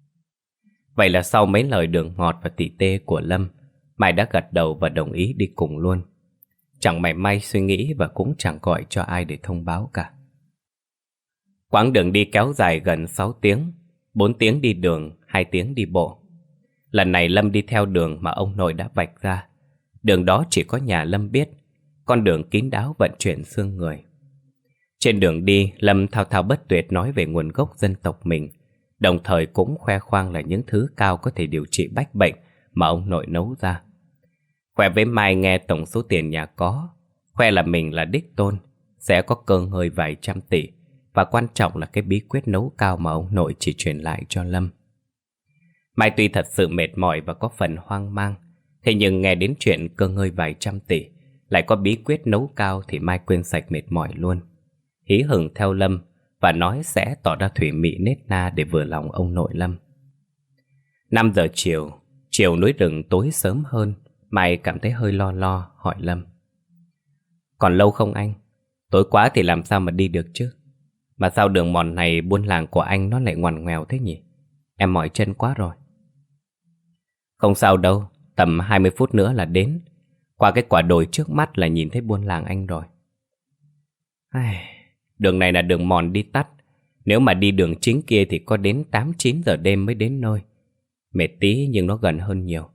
Vậy là sau mấy lời đường ngọt và tỉ tê của Lâm, Mai đã gật đầu và đồng ý đi cùng luôn. Chẳng mảy may suy nghĩ và cũng chẳng gọi cho ai để thông báo cả. Quãng đường đi kéo dài gần 6 tiếng, 4 tiếng đi đường, 2 tiếng đi bộ. Lần này Lâm đi theo đường mà ông nội đã vạch ra. Đường đó chỉ có nhà Lâm biết, con đường kín đáo vận chuyển xương người. Trên đường đi, Lâm thao thao bất tuyệt nói về nguồn gốc dân tộc mình, đồng thời cũng khoe khoang là những thứ cao có thể điều trị bách bệnh mà ông nội nấu ra. Khoe với Mai nghe tổng số tiền nhà có, khoe là mình là đích tôn, sẽ có cơ ngơi vài trăm tỷ, và quan trọng là cái bí quyết nấu cao mà ông nội chỉ truyền lại cho Lâm. Mai tuy thật sự mệt mỏi và có phần hoang mang, thế nhưng nghe đến chuyện cơ ngơi vài trăm tỷ, lại có bí quyết nấu cao thì Mai quên sạch mệt mỏi luôn. Hí hửng theo Lâm và nói sẽ tỏ ra thủy mị nết na để vừa lòng ông nội Lâm. 5 giờ chiều núi rừng tối sớm hơn, Mai cảm thấy hơi lo lo hỏi Lâm: còn lâu không anh? Tối quá thì làm sao mà đi được chứ? Mà sao đường mòn này buôn làng của anh nó lại ngoằn ngoèo thế nhỉ? Em mỏi chân quá rồi. Không sao đâu, tầm 20 phút nữa là đến. Qua cái quả đồi trước mắt là nhìn thấy buôn làng anh rồi. Đường này là đường mòn đi tắt. Nếu mà đi đường chính kia thì có đến 8-9 giờ đêm mới đến nơi. Mệt tí nhưng nó gần hơn nhiều.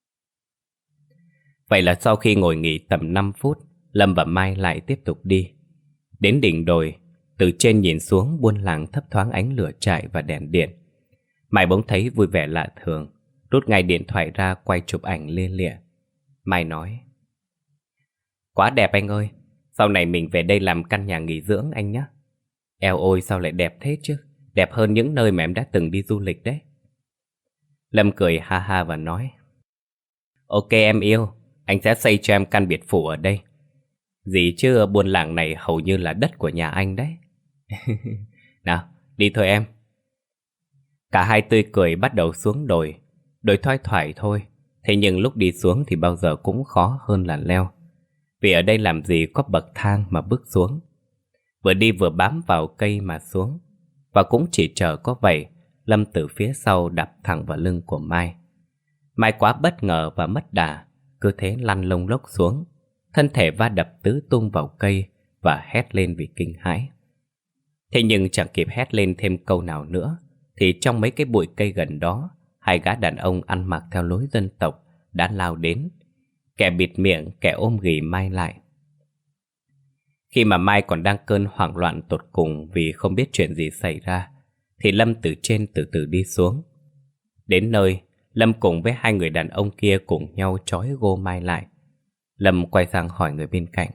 Vậy là sau khi ngồi nghỉ tầm 5 phút, Lâm và Mai lại tiếp tục đi. Đến đỉnh đồi, từ trên nhìn xuống buôn làng thấp thoáng ánh lửa trại và đèn điện. Mai bỗng thấy vui vẻ lạ thường, rút ngay điện thoại ra quay chụp ảnh lia lịa. Mai nói: Quá đẹp anh ơi, sau này mình về đây làm căn nhà nghỉ dưỡng anh nhé. Eo ôi sao lại đẹp thế chứ, đẹp hơn những nơi mà em đã từng đi du lịch đấy. Lâm cười ha ha và nói: Ok em yêu, anh sẽ xây cho em căn biệt phủ ở đây. Gì chứ buôn làng này hầu như là đất của nhà anh đấy. Nào, đi thôi em. Cả hai tươi cười bắt đầu xuống đồi. Đồi thoai thoải thôi, thế nhưng lúc đi xuống thì bao giờ cũng khó hơn là leo. Vì ở đây làm gì có bậc thang mà bước xuống. Vừa đi vừa bám vào cây mà xuống. Và cũng chỉ chờ có vậy, Lâm từ phía sau đạp thẳng vào lưng của Mai. Mai quá bất ngờ và mất đà, cứ thế lăn lông lốc xuống, thân thể va đập tứ tung vào cây và hét lên vì kinh hãi. Thế nhưng chẳng kịp hét lên thêm câu nào nữa, thì trong mấy cái bụi cây gần đó, hai gã đàn ông ăn mặc theo lối dân tộc đã lao đến. Kẻ bịt miệng, kẻ ôm ghì Mai lại. Khi mà Mai còn đang cơn hoảng loạn tột cùng vì không biết chuyện gì xảy ra, thì Lâm từ trên từ từ đi xuống. Đến nơi, Lâm cùng với hai người đàn ông kia cùng nhau trói gô Mai lại. Lâm quay sang hỏi người bên cạnh: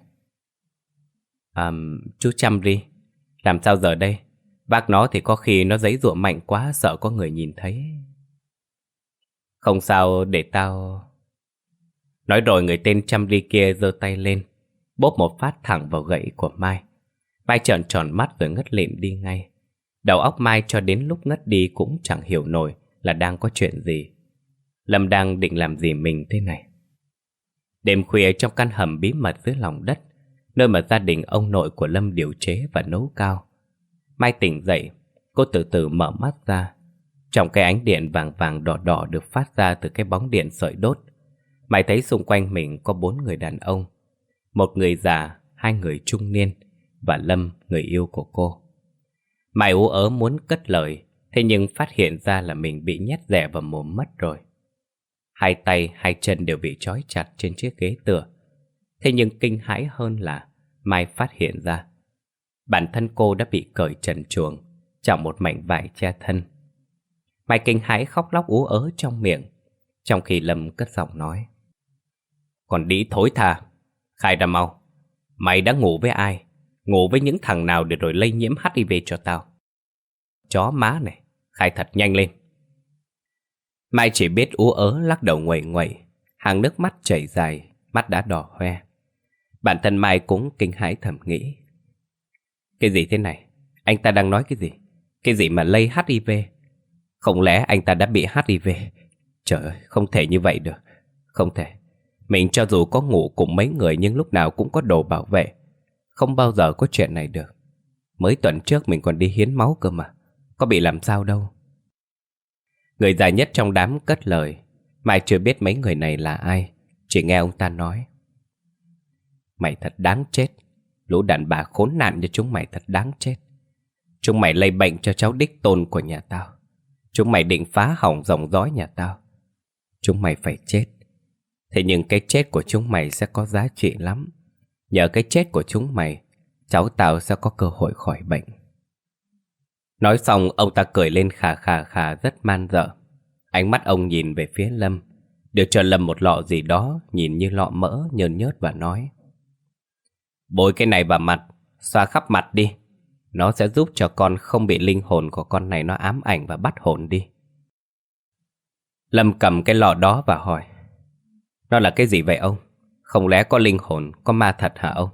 Chú Chăm đi, làm sao giờ đây? Vác nó thì có khi nó giãy giụa mạnh quá, sợ có người nhìn thấy. Không sao, để tao... Nói rồi người tên Chăm đi kia giơ tay lên, bóp một phát thẳng vào gậy của Mai. Mai trợn tròn mắt rồi ngất lịm đi ngay. Đầu óc Mai cho đến lúc ngất đi cũng chẳng hiểu nổi là đang có chuyện gì. Lâm đang định làm gì mình thế này? Đêm khuya trong căn hầm bí mật dưới lòng đất, nơi mà gia đình ông nội của Lâm điều chế và nấu cao. Mai tỉnh dậy, cô từ từ mở mắt ra. Trong cái ánh điện vàng vàng đỏ đỏ được phát ra từ cái bóng điện sợi đốt, Mai thấy xung quanh mình có 4 người đàn ông. Một người già, 2 người trung niên và Lâm, người yêu của cô. Mai ú ớ muốn cất lời, thế nhưng phát hiện ra là mình bị nhét dẻ vào mồm mất rồi. Hai tay, hai chân đều bị trói chặt trên chiếc ghế tựa. Thế nhưng kinh hãi hơn là Mai phát hiện ra bản thân cô đã bị cởi trần truồng, chẳng một mảnh vải che thân. Mai kinh hãi khóc lóc ú ớ trong miệng, trong khi Lâm cất giọng nói: Còn đĩ thối tha, khai ra mau. Mày đã ngủ với ai? Ngủ với những thằng nào để rồi lây nhiễm HIV cho tao? Chó má này, khai thật nhanh lên. Mai chỉ biết ú ớ lắc đầu nguậy nguậy, hàng nước mắt chảy dài, mắt đã đỏ hoe. Bản thân Mai cũng kinh hãi thầm nghĩ: Cái gì thế này? Anh ta đang nói cái gì? Cái gì mà lây HIV? Không lẽ anh ta đã bị HIV? Trời ơi, không thể như vậy được. Không thể. Mình cho dù có ngủ cùng mấy người nhưng lúc nào cũng có đồ bảo vệ. Không bao giờ có chuyện này được. Mới tuần trước mình còn đi hiến máu cơ mà. Có bị làm sao đâu. Người già nhất trong đám cất lời. Mai chưa biết mấy người này là ai, chỉ nghe ông ta nói: Mày thật đáng chết. Lũ đàn bà khốn nạn như chúng mày thật đáng chết. Chúng mày lây bệnh cho cháu đích tôn của nhà tao. Chúng mày định phá hỏng dòng dõi nhà tao. Chúng mày phải chết. Thế nhưng cái chết của chúng mày sẽ có giá trị lắm. Nhờ cái chết của chúng mày, cháu tao sẽ có cơ hội khỏi bệnh. Nói xong ông ta cười lên khà khà khà rất man dợ. Ánh mắt ông nhìn về phía Lâm, đưa cho Lâm một lọ gì đó nhìn như lọ mỡ nhơn nhớt và nói: Bôi cái này vào mặt, xoa khắp mặt đi. Nó sẽ giúp cho con không bị linh hồn của con này nó ám ảnh và bắt hồn đi. Lâm cầm cái lọ đó và hỏi: Nó là cái gì vậy ông? Không lẽ có linh hồn, có ma thật hả ông?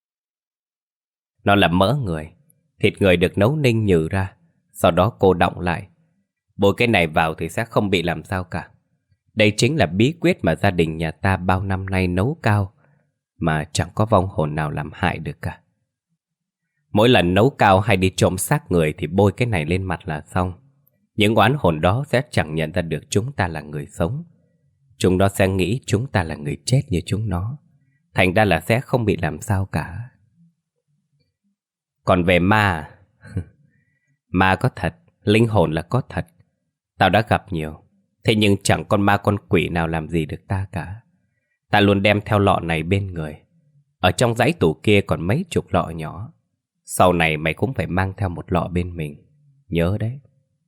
Nó là mỡ người. Thịt người được nấu ninh nhừ ra, sau đó cô đọng lại. Bôi cái này vào thì sẽ không bị làm sao cả. Đây chính là bí quyết mà gia đình nhà ta bao năm nay nấu cao, mà chẳng có vong hồn nào làm hại được cả. Mỗi lần nấu cao hay đi trộm xác người thì bôi cái này lên mặt là xong. Những oán hồn đó sẽ chẳng nhận ra được chúng ta là người sống. Chúng nó sẽ nghĩ chúng ta là người chết như chúng nó. Thành ra là sẽ không bị làm sao cả. Còn về ma, ma có thật, linh hồn là có thật. Tao đã gặp nhiều. Thế nhưng chẳng con ma con quỷ nào làm gì được ta cả. Ta luôn đem theo lọ này bên người. Ở trong dãy tủ kia còn mấy chục lọ nhỏ. Sau này mày cũng phải mang theo một lọ bên mình. Nhớ đấy.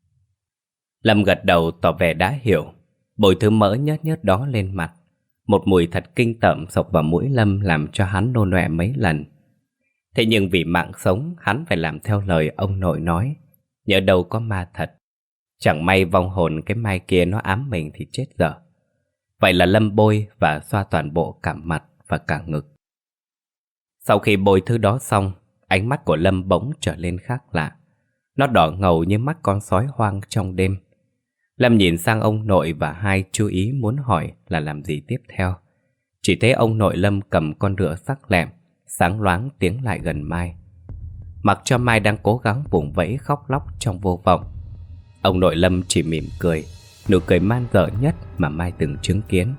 Lâm gật đầu tỏ vẻ đã hiểu. Bồi thứ mỡ nhớt nhớt đó lên mặt. Một mùi thật kinh tởm xộc vào mũi Lâm làm cho hắn nôn ọe mấy lần. Thế nhưng vì mạng sống, hắn phải làm theo lời ông nội nói. Nhỡ đâu có ma thật. Chẳng may vong hồn cái mai kia nó ám mình thì chết dở. Vậy là Lâm bôi và xoa toàn bộ cả mặt và cả ngực. Sau khi bôi thứ đó xong, ánh mắt của Lâm bỗng trở lên khác lạ. Nó đỏ ngầu như mắt con sói hoang trong đêm. Lâm nhìn sang ông nội và hai chú ý muốn hỏi là làm gì tiếp theo. Chỉ thấy ông nội Lâm cầm con rựa sắc lẹm, sáng loáng tiến lại gần Mai. Mặc cho Mai đang cố gắng vùng vẫy khóc lóc trong vô vọng. Ông nội Lâm chỉ mỉm cười, nụ cười man dợ nhất mà Mai từng chứng kiến.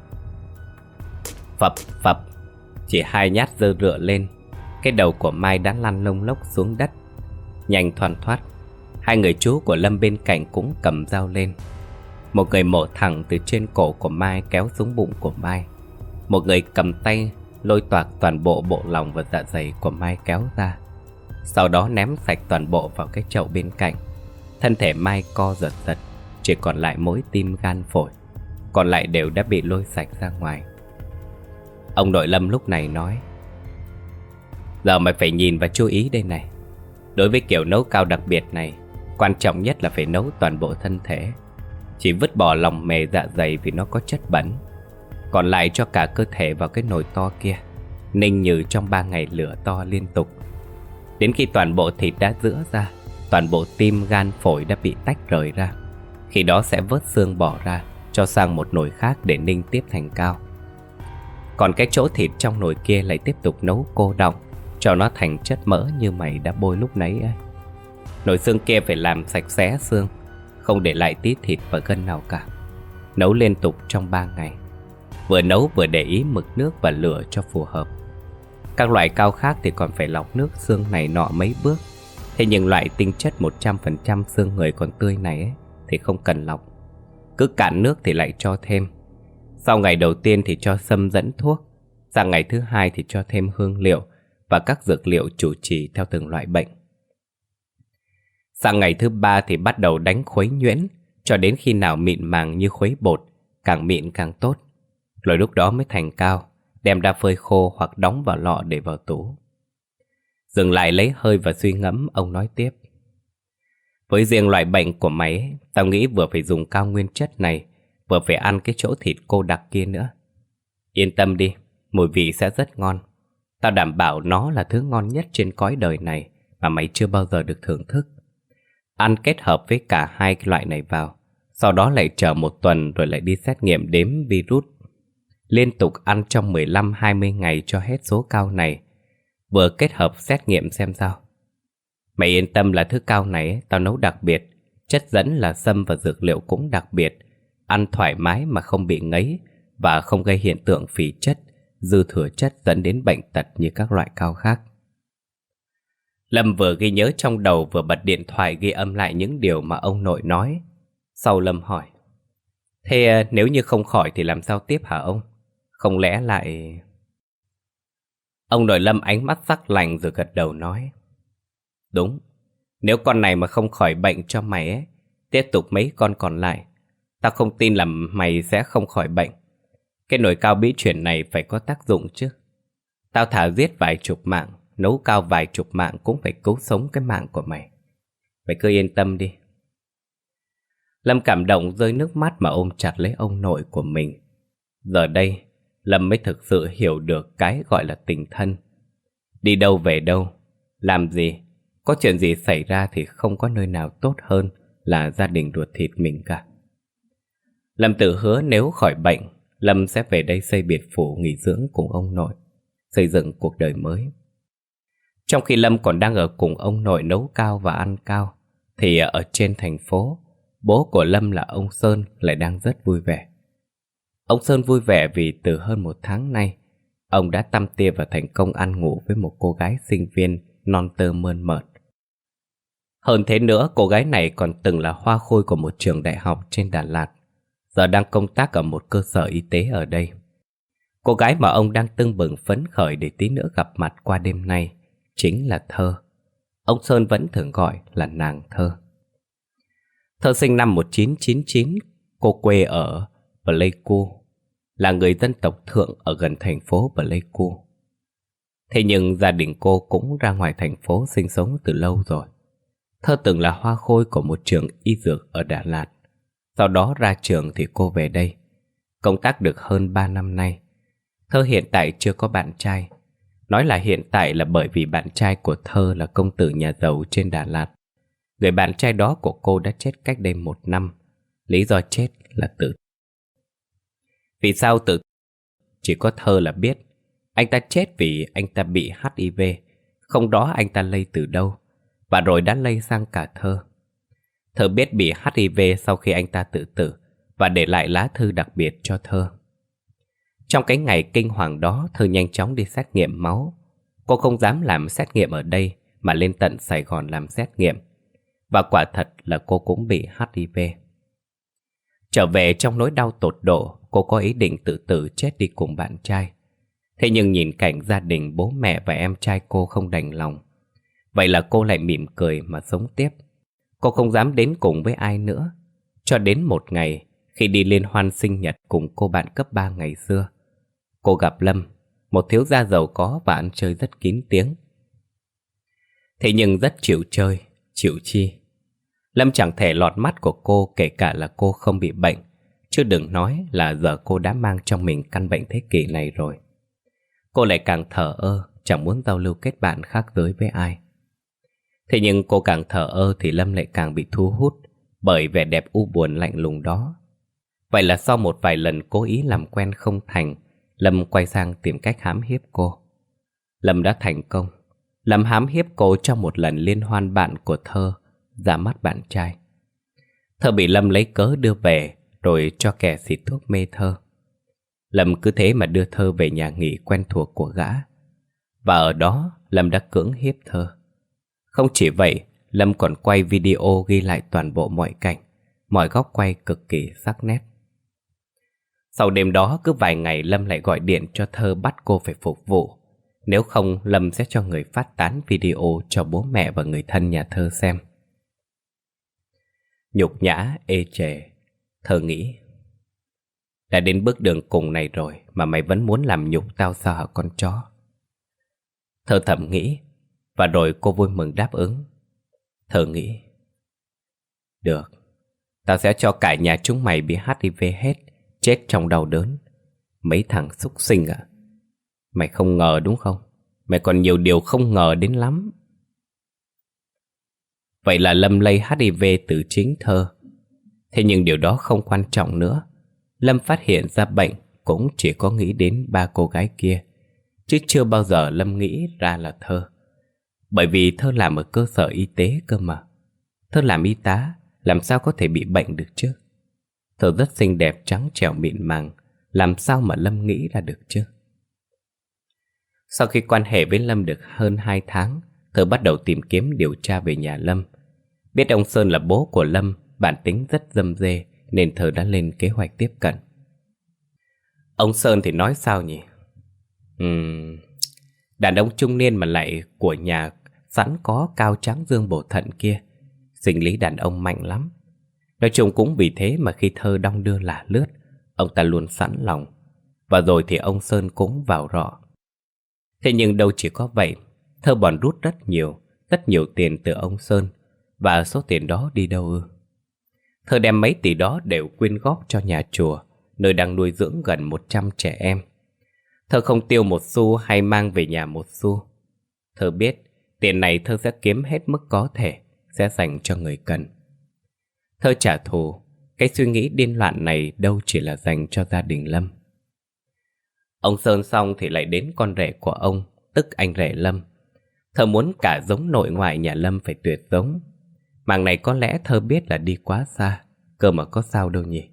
Phập phập, chỉ hai nhát giơ rựa lên, cái đầu của Mai đã lăn lông lốc xuống đất. Nhanh thoăn thoắt, hai người chú của Lâm bên cạnh cũng cầm dao lên. Một người mổ thẳng từ trên cổ của Mai kéo xuống bụng của Mai. Một người cầm tay lôi toạc toàn bộ bộ lòng và dạ dày của Mai kéo ra. Sau đó ném sạch toàn bộ vào cái chậu bên cạnh. Thân thể Mai co giật giật, chỉ còn lại mỗi tim gan phổi, còn lại đều đã bị lôi sạch ra ngoài. Ông nội Lâm lúc này nói: giờ mày phải nhìn và chú ý đây này. Đối với kiểu nấu cao đặc biệt này, quan trọng nhất là phải nấu toàn bộ thân thể. Chỉ vứt bỏ lòng mề dạ dày vì nó có chất bẩn. Còn lại cho cả cơ thể vào cái nồi to kia, ninh nhừ trong 3 ngày lửa to liên tục. Đến khi toàn bộ thịt đã giã ra, toàn bộ tim gan phổi đã bị tách rời ra. Khi đó sẽ vớt xương bỏ ra, cho sang một nồi khác để ninh tiếp thành cao. Còn cái chỗ thịt trong nồi kia lại tiếp tục nấu cô đọng, cho nó thành chất mỡ như mày đã bôi lúc nãy ấy. Nồi xương kia phải làm sạch sẽ xương, không để lại tí thịt và gân nào cả. Nấu liên tục trong 3 ngày. Vừa nấu vừa để ý mực nước và lửa cho phù hợp. Các loại cao khác thì còn phải lọc nước xương này nọ mấy bước. Thế nhưng loại tinh chất 100% xương người còn tươi này ấy, thì không cần lọc. Cứ cạn nước thì lại cho thêm. Sau ngày đầu tiên thì cho xâm dẫn thuốc. Sang ngày thứ 2 thì cho thêm hương liệu và các dược liệu chủ trì theo từng loại bệnh. Sang ngày thứ 3 thì bắt đầu đánh khuấy nhuyễn, cho đến khi nào mịn màng như khuấy bột, càng mịn càng tốt. Rồi lúc đó mới thành cao, đem ra phơi khô hoặc đóng vào lọ để vào tủ. Dừng lại lấy hơi và suy ngẫm, ông nói tiếp: với riêng loại bệnh của mày ấy, tao nghĩ vừa phải dùng cao nguyên chất này, vừa phải ăn cái chỗ thịt cô đặc kia nữa. Yên tâm đi, mùi vị sẽ rất ngon. Tao đảm bảo nó là thứ ngon nhất trên cõi đời này mà mày chưa bao giờ được thưởng thức. Ăn kết hợp với cả hai cái loại này vào, sau đó lại chờ 1 tuần rồi lại đi xét nghiệm đếm virus. Liên tục ăn trong 15-20 ngày cho hết số cao này, vừa kết hợp xét nghiệm xem sao. Mày yên tâm là thứ cao này tao nấu đặc biệt, chất dẫn là sâm và dược liệu cũng đặc biệt. Ăn thoải mái mà không bị ngấy và không gây hiện tượng phì chất, dư thừa chất dẫn đến bệnh tật như các loại cao khác. Lâm vừa ghi nhớ trong đầu vừa bật điện thoại ghi âm lại những điều mà ông nội nói. Sau Lâm hỏi: thế nếu như không khỏi thì làm sao tiếp hả ông? Không lẽ lại... Ông nội Lâm ánh mắt sắc lạnh rồi gật đầu nói: đúng, nếu con này mà không khỏi bệnh cho mày ấy, tiếp tục mấy con còn lại, tao không tin là mày sẽ không khỏi bệnh. Cái nồi cao bí chuyển này phải có tác dụng chứ. Tao thà giết vài chục mạng, nấu cao vài chục mạng cũng phải cứu sống cái mạng của mày. Mày cứ yên tâm đi. Lâm cảm động rơi nước mắt mà ôm chặt lấy ông nội của mình. Giờ đây, Lâm mới thực sự hiểu được cái gọi là tình thân. Đi đâu về đâu, làm gì, có chuyện gì xảy ra thì không có nơi nào tốt hơn là gia đình ruột thịt mình cả. Lâm tự hứa nếu khỏi bệnh, Lâm sẽ về đây xây biệt phủ nghỉ dưỡng cùng ông nội, xây dựng cuộc đời mới. Trong khi Lâm còn đang ở cùng ông nội nấu cao và ăn cao, thì ở trên thành phố, bố của Lâm là ông Sơn lại đang rất vui vẻ. Ông Sơn vui vẻ vì từ hơn 1 tháng nay, ông đã tăm tia và thành công ăn ngủ với một cô gái sinh viên non tơ mơn mởn. Hơn thế nữa, cô gái này còn từng là hoa khôi của một trường đại học trên Đà Lạt. giờ đang công tác ở một cơ sở y tế ở đây. Cô gái mà ông đang tưng bừng phấn khởi để tí nữa gặp mặt qua đêm nay chính là Thơ. Ông Sơn vẫn thường gọi là nàng Thơ. Thơ sinh năm 1999, cô quê ở Pleiku, là người dân tộc Thượng ở gần thành phố Pleiku. Thế nhưng gia đình cô cũng ra ngoài thành phố sinh sống từ lâu rồi. Thơ từng là hoa khôi của một trường y dược ở Đà Lạt. Sau đó ra trường thì cô về đây, công tác được hơn 3 năm nay. Thơ hiện tại chưa có bạn trai. Nói là hiện tại là bởi vì bạn trai của Thơ là công tử nhà giàu trên Đà Lạt. Người bạn trai đó của cô đã chết cách đây 1 năm. Lý do chết là tự. Vì sao tự? Chỉ có Thơ là biết. Anh ta chết vì anh ta bị HIV. Không đó anh ta lây từ đâu, và rồi đã lây sang cả Thơ. Thơ biết bị HIV sau khi anh ta tự tử, và để lại lá thư đặc biệt cho Thơ. Trong cái ngày kinh hoàng đó, Thơ nhanh chóng đi xét nghiệm máu. Cô không dám làm xét nghiệm ở đây, mà lên tận Sài Gòn làm xét nghiệm. Và quả thật là cô cũng bị HIV. Trở về trong nỗi đau tột độ, cô có ý định tự tử chết đi cùng bạn trai. Thế nhưng nhìn cảnh gia đình, bố mẹ và em trai cô không đành lòng. Vậy là cô lại mỉm cười mà sống tiếp. Cô không dám đến cùng với ai nữa. Cho đến một ngày, khi đi liên hoan sinh nhật cùng cô bạn cấp 3 ngày xưa, cô gặp Lâm, một thiếu gia giàu có và ăn chơi rất kín tiếng. Thế nhưng rất chịu chơi, chịu chi. Lâm chẳng thể lọt mắt của cô, kể cả là cô không bị bệnh, chứ đừng nói là giờ cô đã mang trong mình căn bệnh thế kỷ này rồi. Cô lại càng thờ ơ, chẳng muốn giao lưu kết bạn khác giới với ai. Thế nhưng cô càng thờ ơ thì Lâm lại càng bị thu hút bởi vẻ đẹp u buồn lạnh lùng đó. Vậy là sau một vài lần cố ý làm quen không thành, Lâm quay sang tìm cách hãm hiếp cô. Lâm đã thành công. Lâm hãm hiếp cô trong một lần liên hoan bạn của Thơ ra mắt bạn trai. Thơ bị Lâm lấy cớ đưa về rồi cho kẻ xịt thuốc mê Thơ. Lâm cứ thế mà đưa Thơ về nhà nghỉ quen thuộc của gã. Và ở đó Lâm đã cưỡng hiếp Thơ. Không chỉ vậy, Lâm còn quay video ghi lại toàn bộ mọi cảnh, mọi góc quay cực kỳ sắc nét. Sau đêm đó cứ vài ngày Lâm lại gọi điện cho Thơ bắt cô phải phục vụ. Nếu không Lâm sẽ cho người phát tán video cho bố mẹ và người thân nhà Thơ xem. Nhục nhã, ê chề, Thơ nghĩ. Đã đến bước đường cùng này rồi mà mày vẫn muốn làm nhục tao sao hả con chó? Thơ thầm nghĩ, và rồi cô vui mừng đáp ứng. Thơ nghĩ, được, tao sẽ cho cả nhà chúng mày bị HIV hết, chết trong đau đớn. Mấy thằng súc sinh à? Mày không ngờ đúng không? Mày còn nhiều điều không ngờ đến lắm. Vậy là Lâm lây HIV từ chính Thơ. Thế nhưng điều đó không quan trọng nữa. Lâm phát hiện ra bệnh cũng chỉ có nghĩ đến 3 cô gái kia, chứ chưa bao giờ Lâm nghĩ ra là Thơ. Bởi vì Thơ làm ở cơ sở y tế cơ mà. Thơ làm y tá, làm sao có thể bị bệnh được chứ? Thơ rất xinh đẹp, trắng trẻo mịn màng, làm sao mà Lâm nghĩ ra được chứ? Sau khi quan hệ với Lâm được hơn 2 tháng, Thơ bắt đầu tìm kiếm điều tra về nhà Lâm. Biết ông Sơn là bố của Lâm, bản tính rất dâm dê, nên Thơ đã lên kế hoạch tiếp cận. Ông Sơn thì nói sao nhỉ? Đàn ông trung niên mà lại của nhà sẵn có cao trắng dương bổ thận kia, sinh lý đàn ông mạnh lắm. Nói chung cũng vì thế mà khi Thơ đong đưa lả lướt, ông ta luôn sẵn lòng. Và rồi thì ông Sơn cũng vào rọ. Thế nhưng đâu chỉ có vậy, Thơ bòn rút rất nhiều tiền từ ông Sơn. Và số tiền đó đi đâu ư? Thơ đem mấy tỷ đó đều quyên góp cho nhà chùa, nơi đang nuôi dưỡng gần 100 trẻ em. Thơ không tiêu một xu hay mang về nhà một xu. Thơ biết tiền này Thơ sẽ kiếm hết mức có thể, sẽ dành cho người cần. Thơ trả thù, cái suy nghĩ điên loạn này đâu chỉ là dành cho gia đình Lâm. Ông Sơn xong thì lại đến con rể của ông, tức anh rể Lâm. Thơ muốn cả giống nội ngoại nhà Lâm phải tuyệt giống. Mảng này có lẽ Thơ biết là đi quá xa, cơ mà có sao đâu nhỉ.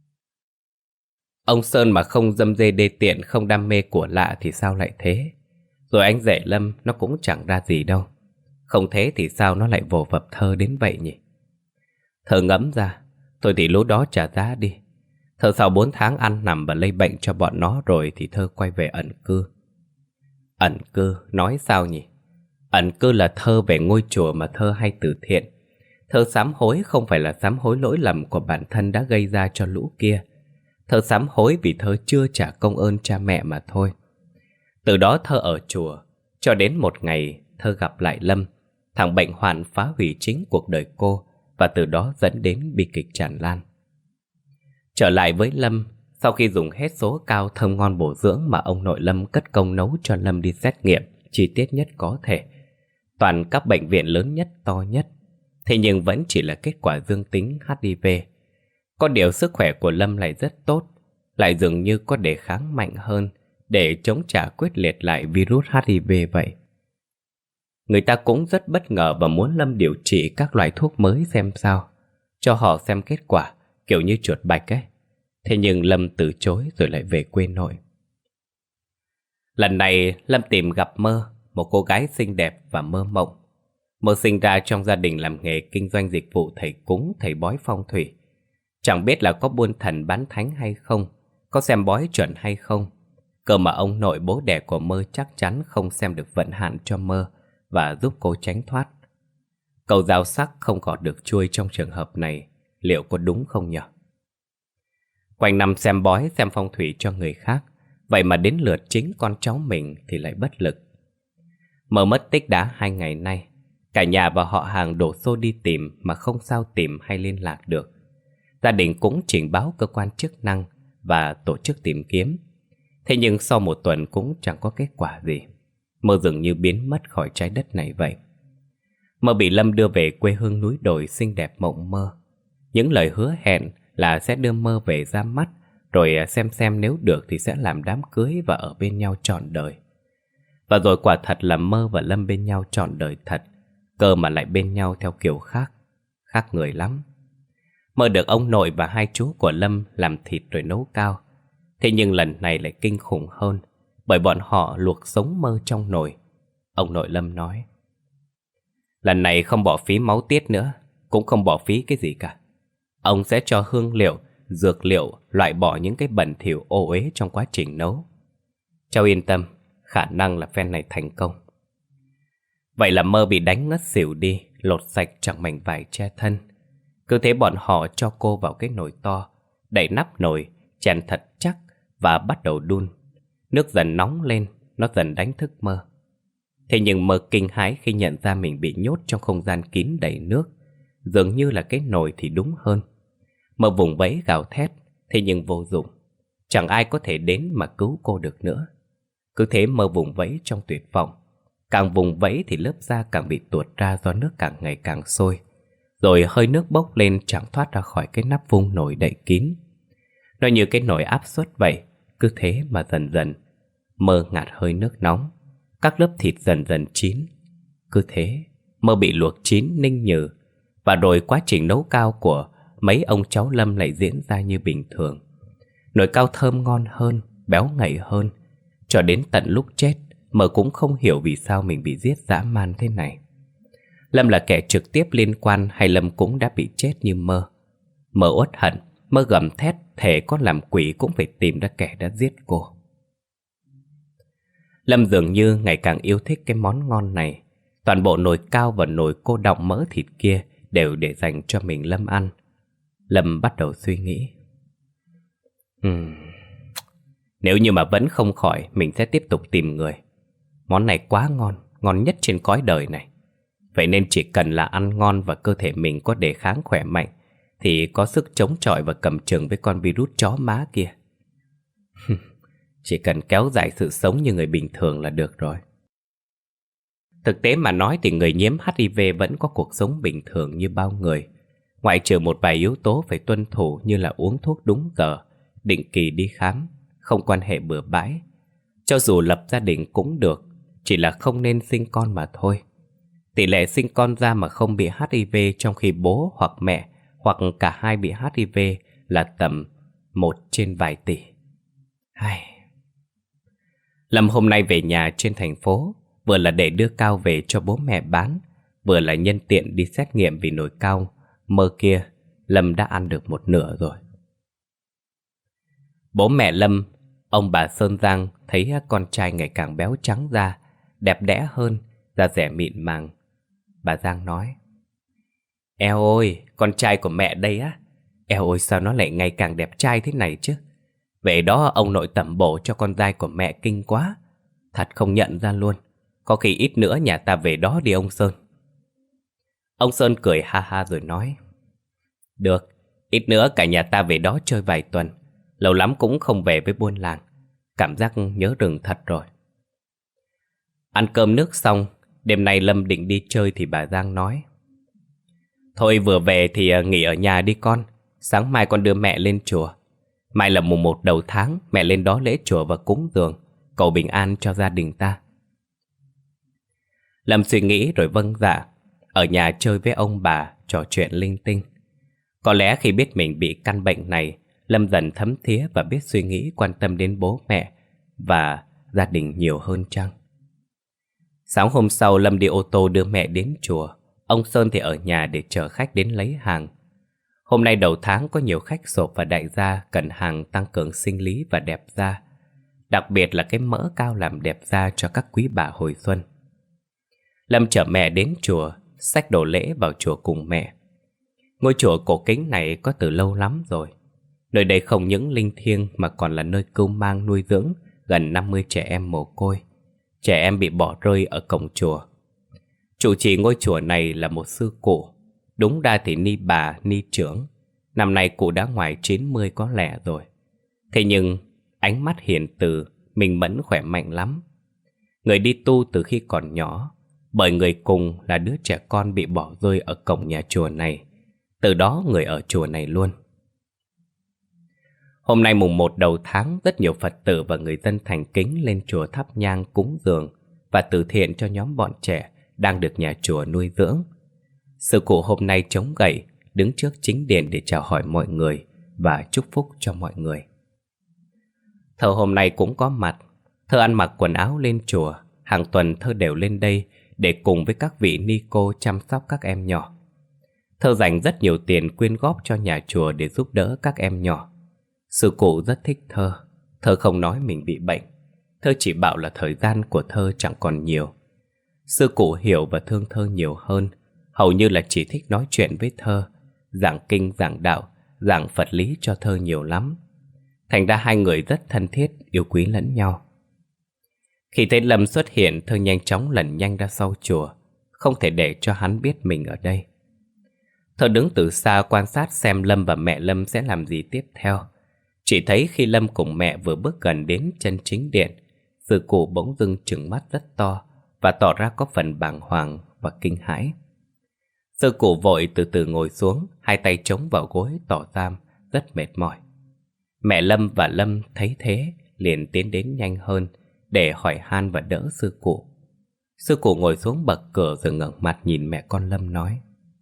Ông Sơn mà không dâm dê đê tiện, không đam mê của lạ thì sao lại thế? Rồi anh rể Lâm nó cũng chẳng ra gì đâu. Không thế thì sao nó lại vồ vập Thơ đến vậy nhỉ? Thơ ngẫm ra, thôi thì lố đó trả giá đi. Thơ sau 4 tháng ăn nằm và lây bệnh cho bọn nó rồi thì Thơ quay về ẩn cư. Ẩn cư, nói sao nhỉ? Ẩn cư là Thơ về ngôi chùa mà Thơ hay từ thiện. Thơ sám hối không phải là sám hối lỗi lầm của bản thân đã gây ra cho lũ kia. Thơ sám hối vì Thơ chưa trả công ơn cha mẹ mà thôi. Từ đó Thơ ở chùa, cho đến một ngày Thơ gặp lại Lâm, thằng bệnh hoạn phá hủy chính cuộc đời cô, và từ đó dẫn đến bi kịch tràn lan. Trở lại với Lâm, sau khi dùng hết số cao thơm ngon bổ dưỡng mà ông nội Lâm cất công nấu cho Lâm đi xét nghiệm chi tiết nhất có thể, toàn các bệnh viện lớn nhất, to nhất, thế nhưng vẫn chỉ là kết quả dương tính HIV. Có điều sức khỏe của Lâm lại rất tốt, lại dường như có đề kháng mạnh hơn để chống trả quyết liệt lại virus HIV vậy. Người ta cũng rất bất ngờ và muốn Lâm điều trị các loại thuốc mới xem sao, cho họ xem kết quả, kiểu như chuột bạch ấy. Thế nhưng Lâm từ chối rồi lại về quê nội. Lần này Lâm tìm gặp Mơ, một cô gái xinh đẹp và mơ mộng. Mơ sinh ra trong gia đình làm nghề kinh doanh dịch vụ thầy cúng, thầy bói phong thủy. Chẳng biết là có buôn thần bán thánh hay không, có xem bói chuẩn hay không. Cơ mà ông nội bố đẻ của Mơ chắc chắn không xem được vận hạn cho Mơ và giúp cô tránh thoát. Câu dao sắc không gọt được chuôi trong trường hợp này, liệu có đúng không nhỉ? Quanh năm xem bói, xem phong thủy cho người khác, vậy mà đến lượt chính con cháu mình thì lại bất lực. Mơ mất tích đã 2 ngày nay, cả nhà và họ hàng đổ xô đi tìm mà không sao tìm hay liên lạc được. Gia đình cũng trình báo cơ quan chức năng và tổ chức tìm kiếm. Thế nhưng sau 1 tuần cũng chẳng có kết quả gì. Mơ dường như biến mất khỏi trái đất này vậy. Mơ bị Lâm đưa về quê hương núi đồi xinh đẹp mộng mơ. Những lời hứa hẹn là sẽ đưa Mơ về ra mắt, rồi xem nếu được thì sẽ làm đám cưới và ở bên nhau trọn đời. Và rồi quả thật là Mơ và Lâm bên nhau trọn đời thật, cơ mà lại bên nhau theo kiểu khác người lắm. Mơ được ông nội và 2 chú của Lâm làm thịt rồi nấu cao. Thế nhưng lần này lại kinh khủng hơn, bởi bọn họ luộc sống Mơ trong nồi. Ông nội Lâm nói: lần này không bỏ phí máu tiết nữa, cũng không bỏ phí cái gì cả. Ông sẽ cho hương liệu, dược liệu loại bỏ những cái bẩn thỉu ô uế trong quá trình nấu. Cháu yên tâm, khả năng là phen này thành công. Vậy là Mơ bị đánh ngất xỉu đi, lột sạch chẳng mảnh vải che thân. Cứ thế bọn họ cho cô vào cái nồi to, đậy nắp nồi, chèn thật chắc và bắt đầu đun. Nước dần nóng lên, nó dần đánh thức Mơ. Thế nhưng Mơ kinh hãi khi nhận ra mình bị nhốt trong không gian kín đầy nước, dường như là cái nồi thì đúng hơn. Mơ vùng vẫy gào thét, thế nhưng vô dụng. Chẳng ai có thể đến mà cứu cô được nữa. Cứ thế Mơ vùng vẫy trong tuyệt vọng. Càng vùng vẫy thì lớp da càng bị tuột ra do nước càng ngày càng sôi. Rồi hơi nước bốc lên chẳng thoát ra khỏi cái nắp vung nồi đậy kín. Nó như cái nồi áp suất vậy. Cứ thế mà dần dần Mơ ngạt hơi nước nóng. Các lớp thịt dần dần chín. Cứ thế Mơ bị luộc chín ninh nhừ. Và rồi quá trình nấu cao của mấy ông cháu Lâm lại diễn ra như bình thường. Nồi cao thơm ngon hơn, béo ngậy hơn. Cho đến tận lúc chết, Mơ cũng không hiểu vì sao mình bị giết dã man thế này. Lâm là kẻ trực tiếp liên quan hay Lâm cũng đã bị chết như Mơ? Mơ uất hận, Mơ gầm thét thề có làm quỷ cũng phải tìm ra kẻ đã giết cô. Lâm dường như ngày càng yêu thích cái món ngon này. Toàn bộ nồi cao và nồi cô đọng mỡ thịt kia đều để dành cho mình Lâm ăn. Lâm bắt đầu suy nghĩ. Nếu như mà vẫn không khỏi, mình sẽ tiếp tục tìm người. Món này quá ngon, ngon nhất trên cõi đời này. Vậy nên chỉ cần là ăn ngon và cơ thể mình có đề kháng khỏe mạnh thì có sức chống chọi và cầm chừng với con virus chó má kia. Chỉ cần kéo dài sự sống như người bình thường là được rồi. Thực tế mà nói thì người nhiễm HIV vẫn có cuộc sống bình thường như bao người, ngoại trừ một vài yếu tố phải tuân thủ như là uống thuốc đúng giờ, định kỳ đi khám, không quan hệ bừa bãi. Cho dù lập gia đình cũng được, chỉ là không nên sinh con mà thôi. Tỷ lệ sinh con ra mà không bị HIV trong khi bố hoặc mẹ hoặc cả hai bị HIV là tầm 1 trên vài tỷ. Lâm hôm nay về nhà trên thành phố, vừa là để đưa cao về cho bố mẹ bán, vừa là nhân tiện đi xét nghiệm vì nồi cao Mơ kia Lâm đã ăn được 1/2 rồi. Bố mẹ Lâm, ông bà Sơn Giang thấy con trai ngày càng béo trắng ra, đẹp đẽ hơn, da dẻ mịn màng. Bà Giang nói: Eo ơi, con trai của mẹ đây á. Eo ơi, sao nó lại ngày càng đẹp trai thế này chứ. Vậy đó ông nội tẩm bổ cho con trai của mẹ kinh quá. Thật không nhận ra luôn. Có khi ít nữa nhà ta về đó đi ông Sơn. Ông Sơn cười ha ha rồi nói: Được, ít nữa cả nhà ta về đó chơi vài tuần. Lâu lắm cũng không về với buôn làng. Cảm giác nhớ rừng thật rồi. Ăn cơm nước xong, đêm nay Lâm định đi chơi thì bà Giang nói: Thôi vừa về thì nghỉ ở nhà đi con. Sáng mai con đưa mẹ lên chùa. Mai là mùng 1 đầu tháng, mẹ lên đó lễ chùa và cúng dường, cầu bình an cho gia đình ta. Lâm suy nghĩ rồi vâng dạ. Ở nhà chơi với ông bà, trò chuyện linh tinh. Có lẽ khi biết mình bị căn bệnh này, Lâm dần thấm thía và biết suy nghĩ quan tâm đến bố mẹ và gia đình nhiều hơn chăng. Sáng hôm sau Lâm đi ô tô đưa mẹ đến chùa. Ông Sơn thì ở nhà để chờ khách đến lấy hàng. Hôm nay đầu tháng có nhiều khách sộp và đại gia cần hàng tăng cường sinh lý và đẹp da. Đặc biệt là cái mỡ cao làm đẹp da cho các quý bà hồi xuân. Lâm chở mẹ đến chùa, xách đồ lễ vào chùa cùng mẹ. Ngôi chùa cổ kính này có từ lâu lắm rồi. Nơi đây không những linh thiêng mà còn là nơi cưu mang nuôi dưỡng gần 50 trẻ em mồ côi. Trẻ em bị bỏ rơi ở cổng chùa. Chủ trì ngôi chùa này là một sư cụ. Đúng ra thì ni bà, ni trưởng. Năm nay cụ đã ngoài 90 có lẽ rồi. Thế nhưng ánh mắt hiền từ, mình mẫn khỏe mạnh lắm. Người đi tu từ khi còn nhỏ, bởi người cùng là đứa trẻ con bị bỏ rơi ở cổng nhà chùa này. Từ đó người ở chùa này luôn. Hôm nay mùng 1 đầu tháng, rất nhiều Phật tử và người dân thành kính lên chùa thắp nhang cúng dường và từ thiện cho nhóm bọn trẻ đang được nhà chùa nuôi dưỡng. Sư cụ hôm nay chống gậy, đứng trước chính điện để chào hỏi mọi người và chúc phúc cho mọi người. Thơ hôm nay cũng có mặt. Thơ ăn mặc quần áo lên chùa. Hàng tuần Thơ đều lên đây để cùng với các vị ni cô chăm sóc các em nhỏ. Thơ dành rất nhiều tiền quyên góp cho nhà chùa để giúp đỡ các em nhỏ. Sư cụ rất thích Thơ. Thơ không nói mình bị bệnh. Thơ chỉ bảo là thời gian của Thơ chẳng còn nhiều. Sư cụ hiểu và thương Thơ nhiều hơn. Hầu như là chỉ thích nói chuyện với Thơ, giảng kinh, giảng đạo, giảng Phật lý cho Thơ nhiều lắm. Thành ra hai người rất thân thiết, yêu quý lẫn nhau. Khi thấy Lâm xuất hiện, Thơ nhanh chóng lẩn nhanh ra sau chùa, không thể để cho hắn biết mình ở đây. Thơ đứng từ xa quan sát xem Lâm và mẹ Lâm sẽ làm gì tiếp theo. Chỉ thấy khi Lâm cùng mẹ vừa bước gần đến chân chính điện, sư cụ bỗng dưng trừng mắt rất to và tỏ ra có phần bàng hoàng và kinh hãi. Sư cụ vội từ từ ngồi xuống, hai tay chống vào gối tỏ ra rất mệt mỏi. Mẹ Lâm và Lâm thấy thế liền tiến đến nhanh hơn để hỏi han và đỡ sư cụ. Sư cụ ngồi xuống bậc cửa rồi ngẩng mặt nhìn mẹ con Lâm nói: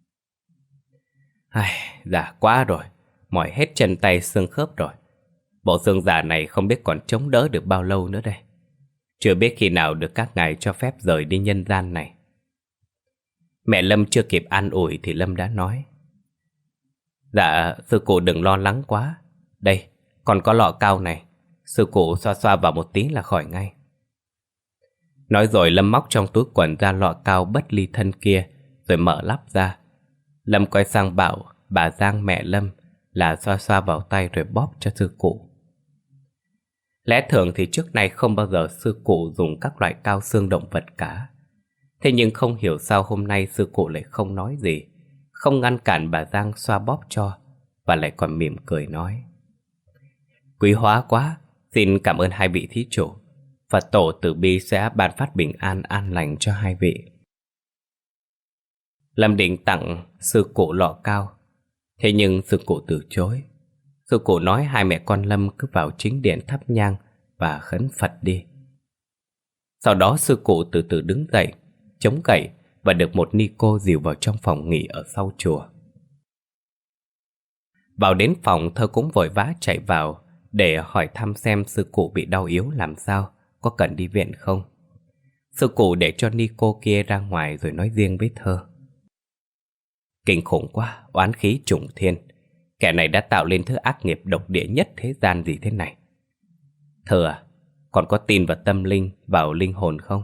Ai, già quá rồi, mỏi hết chân tay xương khớp rồi. Bộ xương già này không biết còn chống đỡ được bao lâu nữa đây. Chưa biết khi nào được các ngài cho phép rời đi nhân gian này. Mẹ Lâm chưa kịp an ủi thì Lâm đã nói: Dạ, sư cụ đừng lo lắng quá. Đây, còn có lọ cao này. Sư cụ xoa xoa vào một tí là khỏi ngay. Nói rồi Lâm móc trong túi quần ra lọ cao bất ly thân kia, rồi mở lắp ra. Lâm quay sang bảo bà Giang mẹ Lâm là xoa xoa vào tay rồi bóp cho sư cụ. Lẽ thường thì trước nay không bao giờ sư cụ dùng các loại cao xương động vật cả. Thế nhưng không hiểu sao hôm nay sư cụ lại không nói gì, không ngăn cản bà Giang xoa bóp cho, và lại còn mỉm cười nói: Quý hóa quá, xin cảm ơn hai vị thí chủ. Phật tổ từ bi sẽ ban phát bình an an lành cho hai vị. Lâm định tặng sư cụ lọ cao, thế nhưng sư cụ từ chối. Sư cụ nói hai mẹ con Lâm cứ vào chính điện thắp nhang và khấn Phật đi. Sau đó sư cụ từ từ đứng dậy, chống gậy và được một ni cô dìu vào trong phòng nghỉ ở sau chùa. Vào đến phòng, Thơ cũng vội vã chạy vào để hỏi thăm xem sư cụ bị đau yếu làm sao, có cần đi viện không. Sư cụ để cho ni cô kia ra ngoài rồi nói riêng với Thơ: Kinh khủng quá, oán khí trùng thiên. Kẻ này đã tạo lên thứ ác nghiệp độc địa nhất thế gian gì thế này. Thơ à, con có tin vào tâm linh, vào linh hồn không?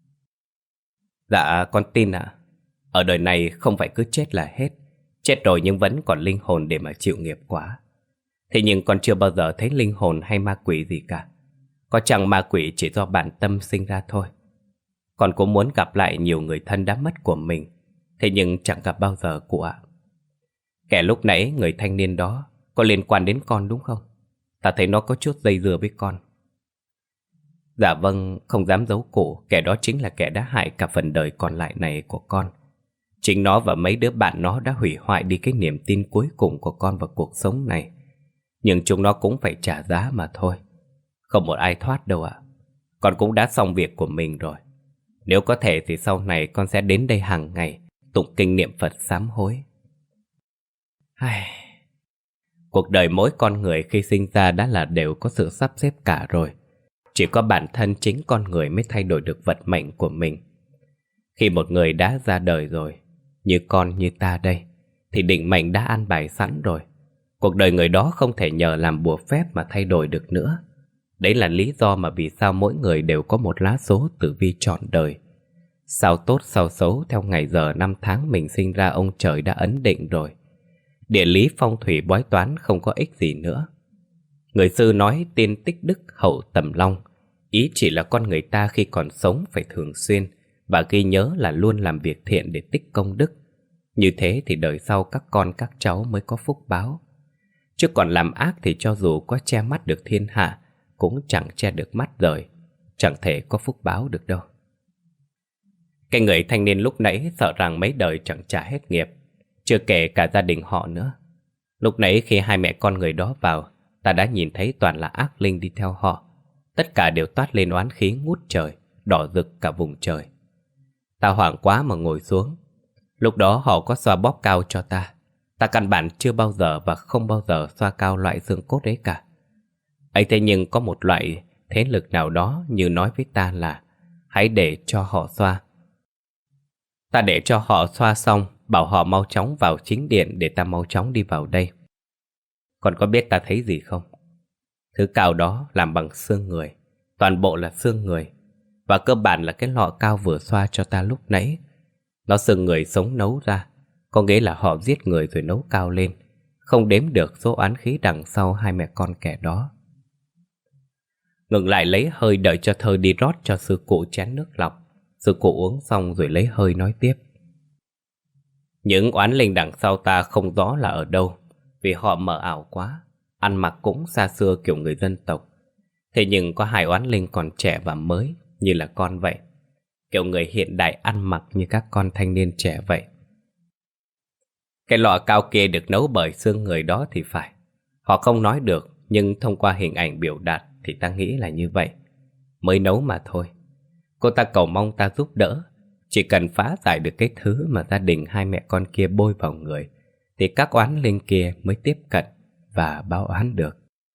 Dạ con tin ạ. Ở đời này không phải cứ chết là hết. Chết rồi nhưng vẫn còn linh hồn để mà chịu nghiệp quả. Thế nhưng con chưa bao giờ thấy linh hồn hay ma quỷ gì cả. Có chăng ma quỷ chỉ do bản tâm sinh ra thôi. Con cũng muốn gặp lại nhiều người thân đã mất của mình, thế nhưng chẳng gặp bao giờ cụ ạ. Kẻ lúc nãy người thanh niên đó có liên quan đến con đúng không? Ta thấy nó có chút dây dưa với con. Dạ vâng, không dám giấu cụ, kẻ đó chính là kẻ đã hại cả phần đời còn lại này của con. Chính nó và mấy đứa bạn nó đã hủy hoại đi cái niềm tin cuối cùng của con vào cuộc sống này. Nhưng chúng nó cũng phải trả giá mà thôi. Không một ai thoát đâu ạ. Con cũng đã xong việc của mình rồi. Nếu có thể thì sau này con sẽ đến đây hàng ngày tụng kinh niệm Phật sám hối. Cuộc đời mỗi con người khi sinh ra đã là đều có sự sắp xếp cả rồi. Chỉ có bản thân chính con người mới thay đổi được vận mệnh của mình. Khi một người đã ra đời rồi, như con như ta đây, thì định mệnh đã an bài sẵn rồi. Cuộc đời người đó không thể nhờ làm bùa phép mà thay đổi được nữa. Đấy là lý do mà vì sao mỗi người đều có một lá số tử vi trọn đời. Sao tốt sao xấu theo ngày giờ năm tháng mình sinh ra ông trời đã ấn định rồi. Địa lý phong thủy bói toán không có ích gì nữa. Người xưa nói tiên tích đức hậu tầm long. Ý chỉ là con người ta khi còn sống phải thường xuyên và ghi nhớ là luôn làm việc thiện để tích công đức. Như thế thì đời sau các con các cháu mới có phúc báo. Chứ còn làm ác thì cho dù có che mắt được thiên hạ cũng chẳng che được mắt đời, chẳng thể có phúc báo được đâu. Cái người thanh niên lúc nãy sợ rằng mấy đời chẳng trả hết nghiệp, chưa kể cả gia đình họ nữa. Lúc nãy khi hai mẹ con người đó vào, ta đã nhìn thấy toàn là ác linh đi theo họ. Tất cả đều toát lên oán khí ngút trời, đỏ rực cả vùng trời. Ta hoảng quá mà ngồi xuống. Lúc đó họ có xoa bóp cao cho ta. Ta căn bản chưa bao giờ và không bao giờ xoa cao loại xương cốt đấy cả. Ấy thế nhưng có một loại thế lực nào đó như nói với ta là hãy để cho họ xoa. Ta để cho họ xoa xong, bảo họ mau chóng vào chính điện để ta mau chóng đi vào đây. Còn có biết ta thấy gì không? Thứ cao đó làm bằng xương người, toàn bộ là xương người. Và cơ bản là cái lọ cao vừa xoa cho ta lúc nãy. Nó xương người sống nấu ra, có nghĩa là họ giết người rồi nấu cao lên, không đếm được số oán khí đằng sau hai mẹ con kẻ đó. Ngừng lại lấy hơi đợi cho Thơ đi rót cho sư cụ chén nước lọc. Sư cụ uống xong rồi lấy hơi nói tiếp. Những oán linh đằng sau ta không rõ là ở đâu, vì họ mờ ảo quá, ăn mặc cũng xa xưa kiểu người dân tộc. Thế nhưng có hai oán linh còn trẻ và mới, như là con vậy, kiểu người hiện đại ăn mặc như các con thanh niên trẻ vậy. Cái lọ cao kia được nấu bởi xương người đó thì phải. Họ không nói được, nhưng thông qua hình ảnh biểu đạt thì ta nghĩ là như vậy. Mới nấu mà thôi. Cô ta cầu mong ta giúp đỡ. Chỉ cần phá giải được cái thứ mà gia đình hai mẹ con kia bôi vào người, thì các oán linh kia mới tiếp cận và báo oán được.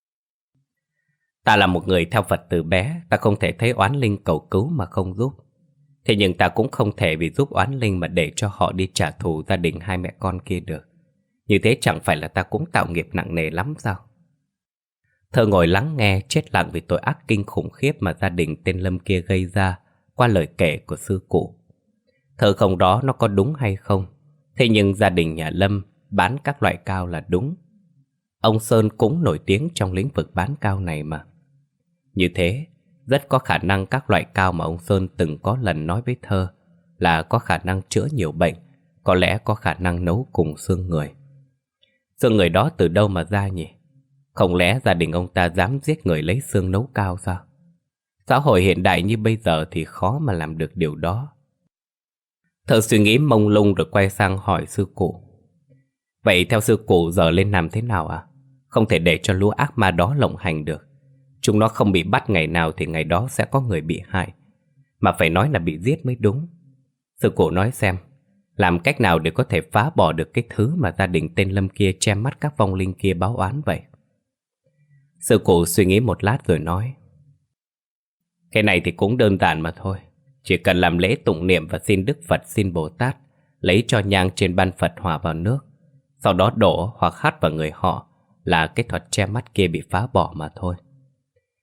Ta là một người theo Phật từ bé, ta không thể thấy oán linh cầu cứu mà không giúp. Thế nhưng ta cũng không thể vì giúp oán linh mà để cho họ đi trả thù gia đình hai mẹ con kia được. Như thế chẳng phải là ta cũng tạo nghiệp nặng nề lắm sao? Thơ ngồi lắng nghe chết lặng vì tội ác kinh khủng khiếp mà gia đình tên Lâm kia gây ra qua lời kể của sư cụ. Thơ không rõ nó có đúng hay không, thế nhưng gia đình nhà Lâm bán các loại cao là đúng. Ông Sơn cũng nổi tiếng trong lĩnh vực bán cao này mà. Như thế, rất có khả năng các loại cao mà ông Sơn từng có lần nói với Thơ là có khả năng chữa nhiều bệnh, có lẽ có khả năng nấu cùng xương người. Xương người đó từ đâu mà ra nhỉ? Không lẽ gia đình ông ta dám giết người lấy xương nấu cao sao? Xã hội hiện đại như bây giờ thì khó mà làm được điều đó. Thơ suy nghĩ mông lung rồi quay sang hỏi sư cụ. Vậy theo sư cụ giờ lên làm thế nào ạ? Không thể để cho lũ ác ma đó lộng hành được. Chúng nó không bị bắt ngày nào thì ngày đó sẽ có người bị hại. Mà phải nói là bị giết mới đúng. Sư cụ nói xem, làm cách nào để có thể phá bỏ được cái thứ mà gia đình tên Lâm kia che mắt các vong linh kia báo oán vậy? Sư cụ suy nghĩ một lát rồi nói. Cái này thì cũng đơn giản mà thôi. Chỉ cần làm lễ tụng niệm và xin Đức Phật xin Bồ Tát lấy cho nhang trên ban Phật hòa vào nước, sau đó đổ hoặc hắt vào người họ là cái thuật che mắt kia bị phá bỏ mà thôi.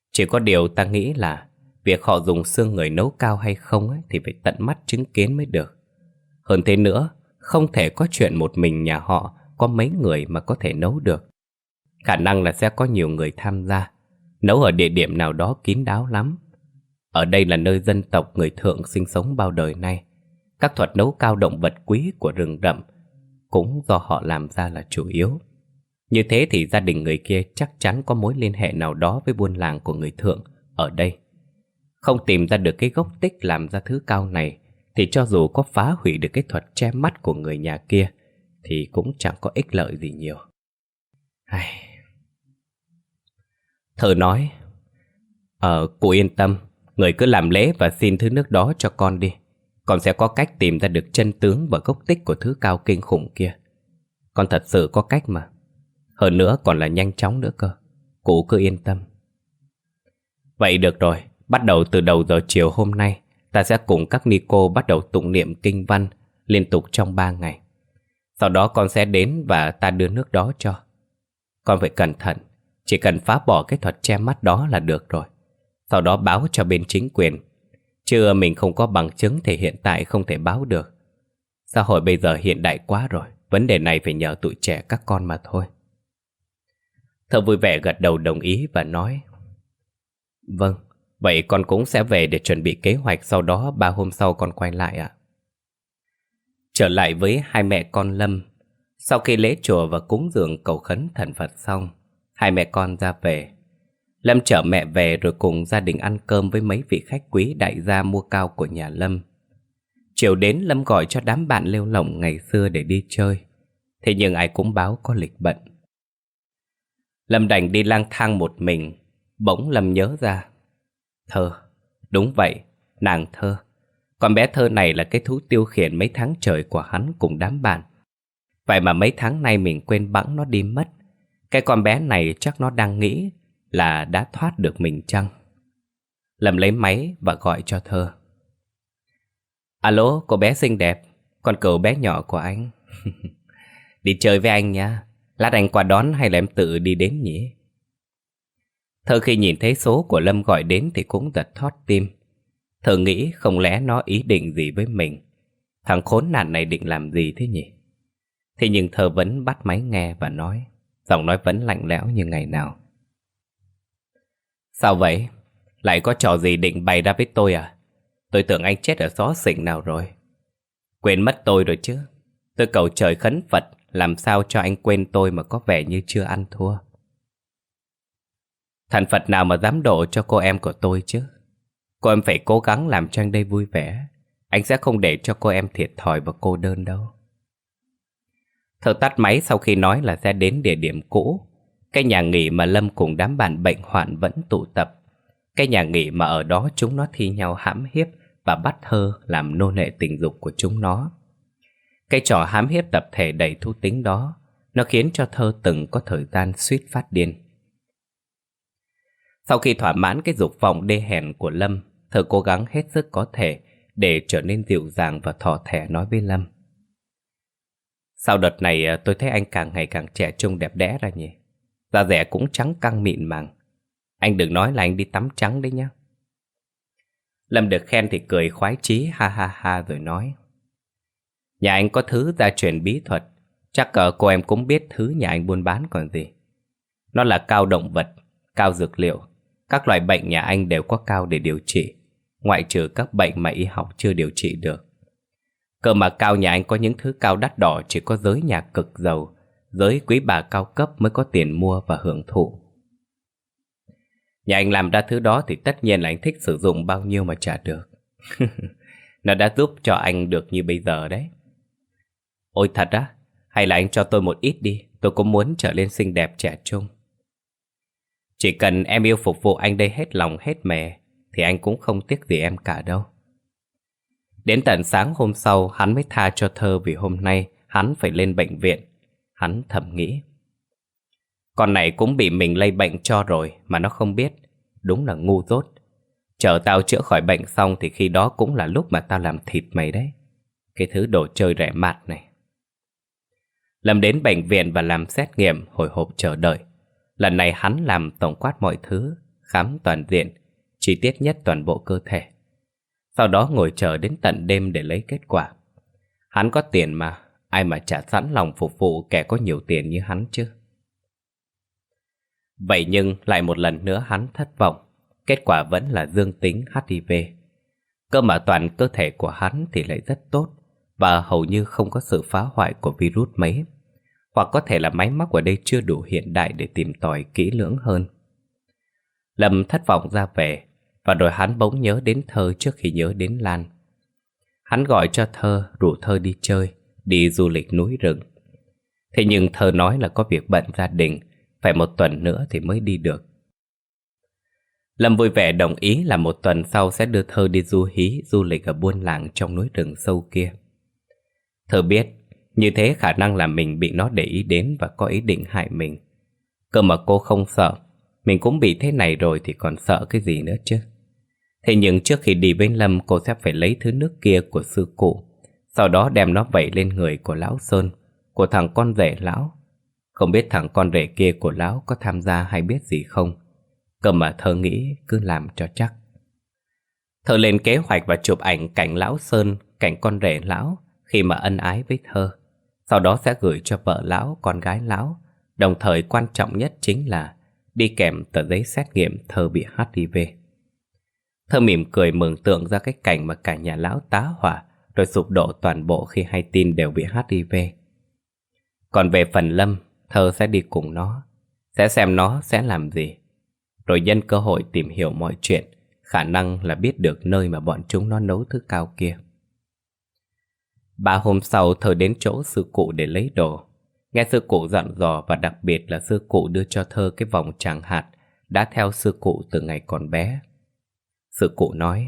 Chỉ có điều ta nghĩ là việc họ dùng xương người nấu cao hay không ấy, thì phải tận mắt chứng kiến mới được. Hơn thế nữa, không thể có chuyện một mình nhà họ có mấy người mà có thể nấu được. Khả năng là sẽ có nhiều người tham gia, nấu ở địa điểm nào đó kín đáo lắm. Ở đây là nơi dân tộc người Thượng sinh sống bao đời nay. Các thuật nấu cao động vật quý của rừng rậm cũng do họ làm ra là chủ yếu. Như thế thì gia đình người kia chắc chắn có mối liên hệ nào đó với buôn làng của người Thượng ở đây. Không tìm ra được cái gốc tích làm ra thứ cao này, thì cho dù có phá hủy được cái thuật che mắt của người nhà kia thì cũng chẳng có ích lợi gì nhiều. Thơ nói, cụ yên tâm, người cứ làm lễ và xin thứ nước đó cho con đi. Con sẽ có cách tìm ra được chân tướng và gốc tích của thứ cao kinh khủng kia. Con thật sự có cách mà. Hơn nữa còn là nhanh chóng nữa cơ. Cụ cứ yên tâm. Vậy được rồi, bắt đầu từ đầu giờ chiều hôm nay, ta sẽ cùng các ni cô bắt đầu tụng niệm kinh văn liên tục trong 3 ngày. Sau đó con sẽ đến và ta đưa nước đó cho. Con phải cẩn thận, chỉ cần phá bỏ cái thuật che mắt đó là được rồi. Sau đó báo cho bên chính quyền. Chứ mình không có bằng chứng thì hiện tại không thể báo được. Xã hội bây giờ hiện đại quá rồi, vấn đề này phải nhờ tụi trẻ các con mà thôi. Thơ vui vẻ gật đầu đồng ý và nói, vâng, vậy con cũng sẽ về để chuẩn bị kế hoạch, sau đó 3 hôm sau con quay lại ạ. Trở lại với hai mẹ con Lâm, sau khi lễ chùa và cúng dường cầu khấn thần Phật xong, hai mẹ con ra về. Lâm chở mẹ về rồi cùng gia đình ăn cơm với mấy vị khách quý đại gia mua cao của nhà Lâm. Chiều đến Lâm gọi cho đám bạn lêu lổng ngày xưa để đi chơi. Thế nhưng ai cũng báo có lịch bận. Lâm đành đi lang thang một mình. Bỗng Lâm nhớ ra Thơ, đúng vậy, nàng Thơ. Con bé Thơ này là cái thú tiêu khiển mấy tháng trời của hắn cùng đám bạn. Vậy mà mấy tháng nay mình quên bẵng nó đi mất. Cái con bé này chắc nó đang nghĩ là đã thoát được mình chăng? Lâm lấy máy và gọi cho Thơ. Alo, cô bé xinh đẹp, con cừu bé nhỏ của anh. Đi chơi với anh nha, lát anh qua đón hay là em tự đi đến nhỉ? Thơ khi nhìn thấy số của Lâm gọi đến thì cũng giật thót tim. Thơ nghĩ không lẽ nó ý định gì với mình. Thằng khốn nạn này định làm gì thế nhỉ? Thế nhưng Thơ vẫn bắt máy nghe và nói, giọng nói vẫn lạnh lẽo như ngày nào. Sao vậy? Lại có trò gì định bày ra với tôi à? Tôi tưởng anh chết ở xó xỉnh nào rồi. Quên mất tôi rồi chứ. Tôi cầu trời khấn Phật làm sao cho anh quên tôi mà có vẻ như chưa ăn thua. Thần Phật nào mà dám độ cho cô em của tôi chứ. Cô em phải cố gắng làm cho anh đây vui vẻ. Anh sẽ không để cho cô em thiệt thòi và cô đơn đâu. Thơ tắt máy sau khi nói là sẽ đến địa điểm cũ, cái nhà nghỉ mà Lâm cùng đám bạn bệnh hoạn vẫn tụ tập. Cái nhà nghỉ mà ở đó chúng nó thi nhau hãm hiếp và bắt Thơ làm nô lệ tình dục của chúng nó. Cái trò hãm hiếp tập thể đầy thú tính đó, nó khiến cho Thơ từng có thời gian suýt phát điên. Sau khi thỏa mãn cái dục vọng đê hèn của Lâm, Thơ cố gắng hết sức có thể để trở nên dịu dàng và thỏ thẻ nói với Lâm. Sau đợt này tôi thấy anh càng ngày càng trẻ trung đẹp đẽ ra nhỉ. Da dẻ cũng trắng căng mịn màng. Anh đừng nói là anh đi tắm trắng đấy nhá. Lâm được khen thì cười khoái chí ha ha ha rồi nói. Nhà anh có thứ gia truyền bí thuật, chắc cô em cũng biết thứ nhà anh buôn bán còn gì. Nó là cao động vật, cao dược liệu. Các loại bệnh nhà anh đều có cao để điều trị, ngoại trừ các bệnh mà y học chưa điều trị được. Cơ mà cao nhà anh có những thứ cao đắt đỏ chỉ có giới nhà cực giàu, giới quý bà cao cấp mới có tiền mua và hưởng thụ. Nhà anh làm ra thứ đó thì tất nhiên là anh thích sử dụng bao nhiêu mà trả được. Nó đã giúp cho anh được như bây giờ đấy. Ôi thật á? Hay là anh cho tôi một ít đi, tôi cũng muốn trở lên xinh đẹp trẻ trung. Chỉ cần em yêu phục vụ anh đây hết lòng hết mề thì anh cũng không tiếc gì em cả đâu. Đến tận sáng hôm sau hắn mới tha cho Thơ vì hôm nay hắn phải lên bệnh viện. Hắn thầm nghĩ, con này cũng bị mình lây bệnh cho rồi mà nó không biết. Đúng là ngu dốt. Chờ tao chữa khỏi bệnh xong thì khi đó cũng là lúc mà tao làm thịt mày đấy. Cái thứ đồ chơi rẻ mạt này. Lâm đến bệnh viện và làm xét nghiệm, hồi hộp chờ đợi. Lần này hắn làm tổng quát mọi thứ, khám toàn diện, chi tiết nhất toàn bộ cơ thể. Sau đó ngồi chờ đến tận đêm để lấy kết quả. Hắn có tiền mà, ai mà chả sẵn lòng phục vụ kẻ có nhiều tiền như hắn chứ. Vậy nhưng lại một lần nữa hắn thất vọng. Kết quả vẫn là dương tính HIV. Cơ mà toàn cơ thể của hắn thì lại rất tốt, và hầu như không có sự phá hoại của virus mấy. Hoặc có thể là máy móc ở đây chưa đủ hiện đại để tìm tòi kỹ lưỡng hơn. Lâm thất vọng ra về, và rồi hắn bỗng nhớ đến Thơ trước khi nhớ đến Lan. Hắn gọi cho Thơ, rủ Thơ đi chơi, đi du lịch núi rừng. Thế nhưng Thơ nói là có việc bận gia đình, phải một tuần nữa thì mới đi được. Lâm vui vẻ đồng ý là một tuần sau sẽ đưa Thơ đi du lịch ở buôn làng trong núi rừng sâu kia. Thơ biết, như thế khả năng là mình bị nó để ý đến và có ý định hại mình. Cơ mà cô không sợ, mình cũng bị thế này rồi thì còn sợ cái gì nữa chứ. Thế nhưng trước khi đi với Lâm, cô sẽ phải lấy thứ nước kia của sư cụ, sau đó đem nó vẩy lên người của lão Sơn, của thằng con rể lão. Không biết thằng con rể kia của lão có tham gia hay biết gì không. Cơ mà Thơ nghĩ cứ làm cho chắc. Thơ lên kế hoạch và chụp ảnh cảnh lão Sơn, cảnh con rể lão khi mà ân ái với Thơ. Sau đó sẽ gửi cho vợ lão, con gái lão. Đồng thời quan trọng nhất chính là đi kèm tờ giấy xét nghiệm Thơ bị HIV. Thơ mỉm cười mường tượng ra cái cảnh mà cả nhà lão tá hỏa rồi sụp đổ toàn bộ khi hay tin đều bị HIV. Còn về phần Lâm, Thơ sẽ đi cùng nó, sẽ xem nó sẽ làm gì, rồi nhân cơ hội tìm hiểu mọi chuyện, khả năng là biết được nơi mà bọn chúng nó nấu thứ cao kia. 3 hôm sau, Thơ đến chỗ sư cụ để lấy đồ. Nghe sư cụ dặn dò, và đặc biệt là sư cụ đưa cho Thơ cái vòng tràng hạt đã theo sư cụ từ ngày còn bé. Sư cụ nói: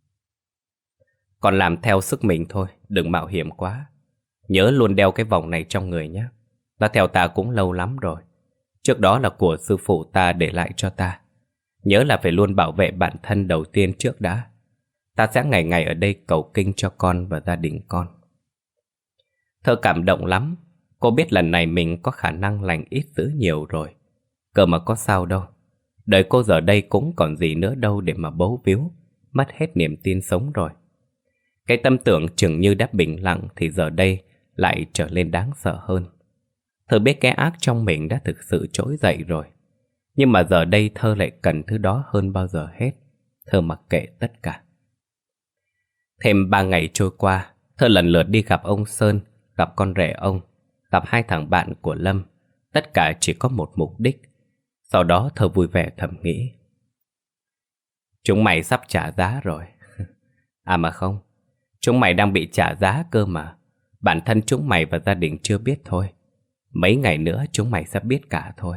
"Con làm theo sức mình thôi, đừng mạo hiểm quá. Nhớ luôn đeo cái vòng này trong người nhé. Nó theo ta cũng lâu lắm rồi. Trước đó là của sư phụ ta để lại cho ta. Nhớ là phải luôn bảo vệ bản thân đầu tiên trước đã. Ta sẽ ngày ngày ở đây cầu kinh cho con và gia đình con." Thơ cảm động lắm. Cô biết lần này mình có khả năng lành ít dữ nhiều rồi. Cơ mà có sao đâu. Đời cô giờ đây cũng còn gì nữa đâu để mà bấu víu, mất hết niềm tin sống rồi. Cái tâm tưởng chừng như đã bình lặng thì giờ đây lại trở nên đáng sợ hơn. Thơ biết cái ác trong mình đã thực sự trỗi dậy rồi. Nhưng mà giờ đây Thơ lại cần thứ đó hơn bao giờ hết. Thơ mặc kệ tất cả. Thêm 3 ngày trôi qua, Thơ lần lượt đi gặp ông Sơn, gặp con rể ông, gặp 2 thằng bạn của Lâm. Tất cả chỉ có một mục đích. Sau đó Thơ vui vẻ thầm nghĩ: chúng mày sắp trả giá rồi. À mà không, chúng mày đang bị trả giá cơ mà. Bản thân chúng mày và gia đình chưa biết thôi. Mấy ngày nữa chúng mày sẽ biết cả thôi.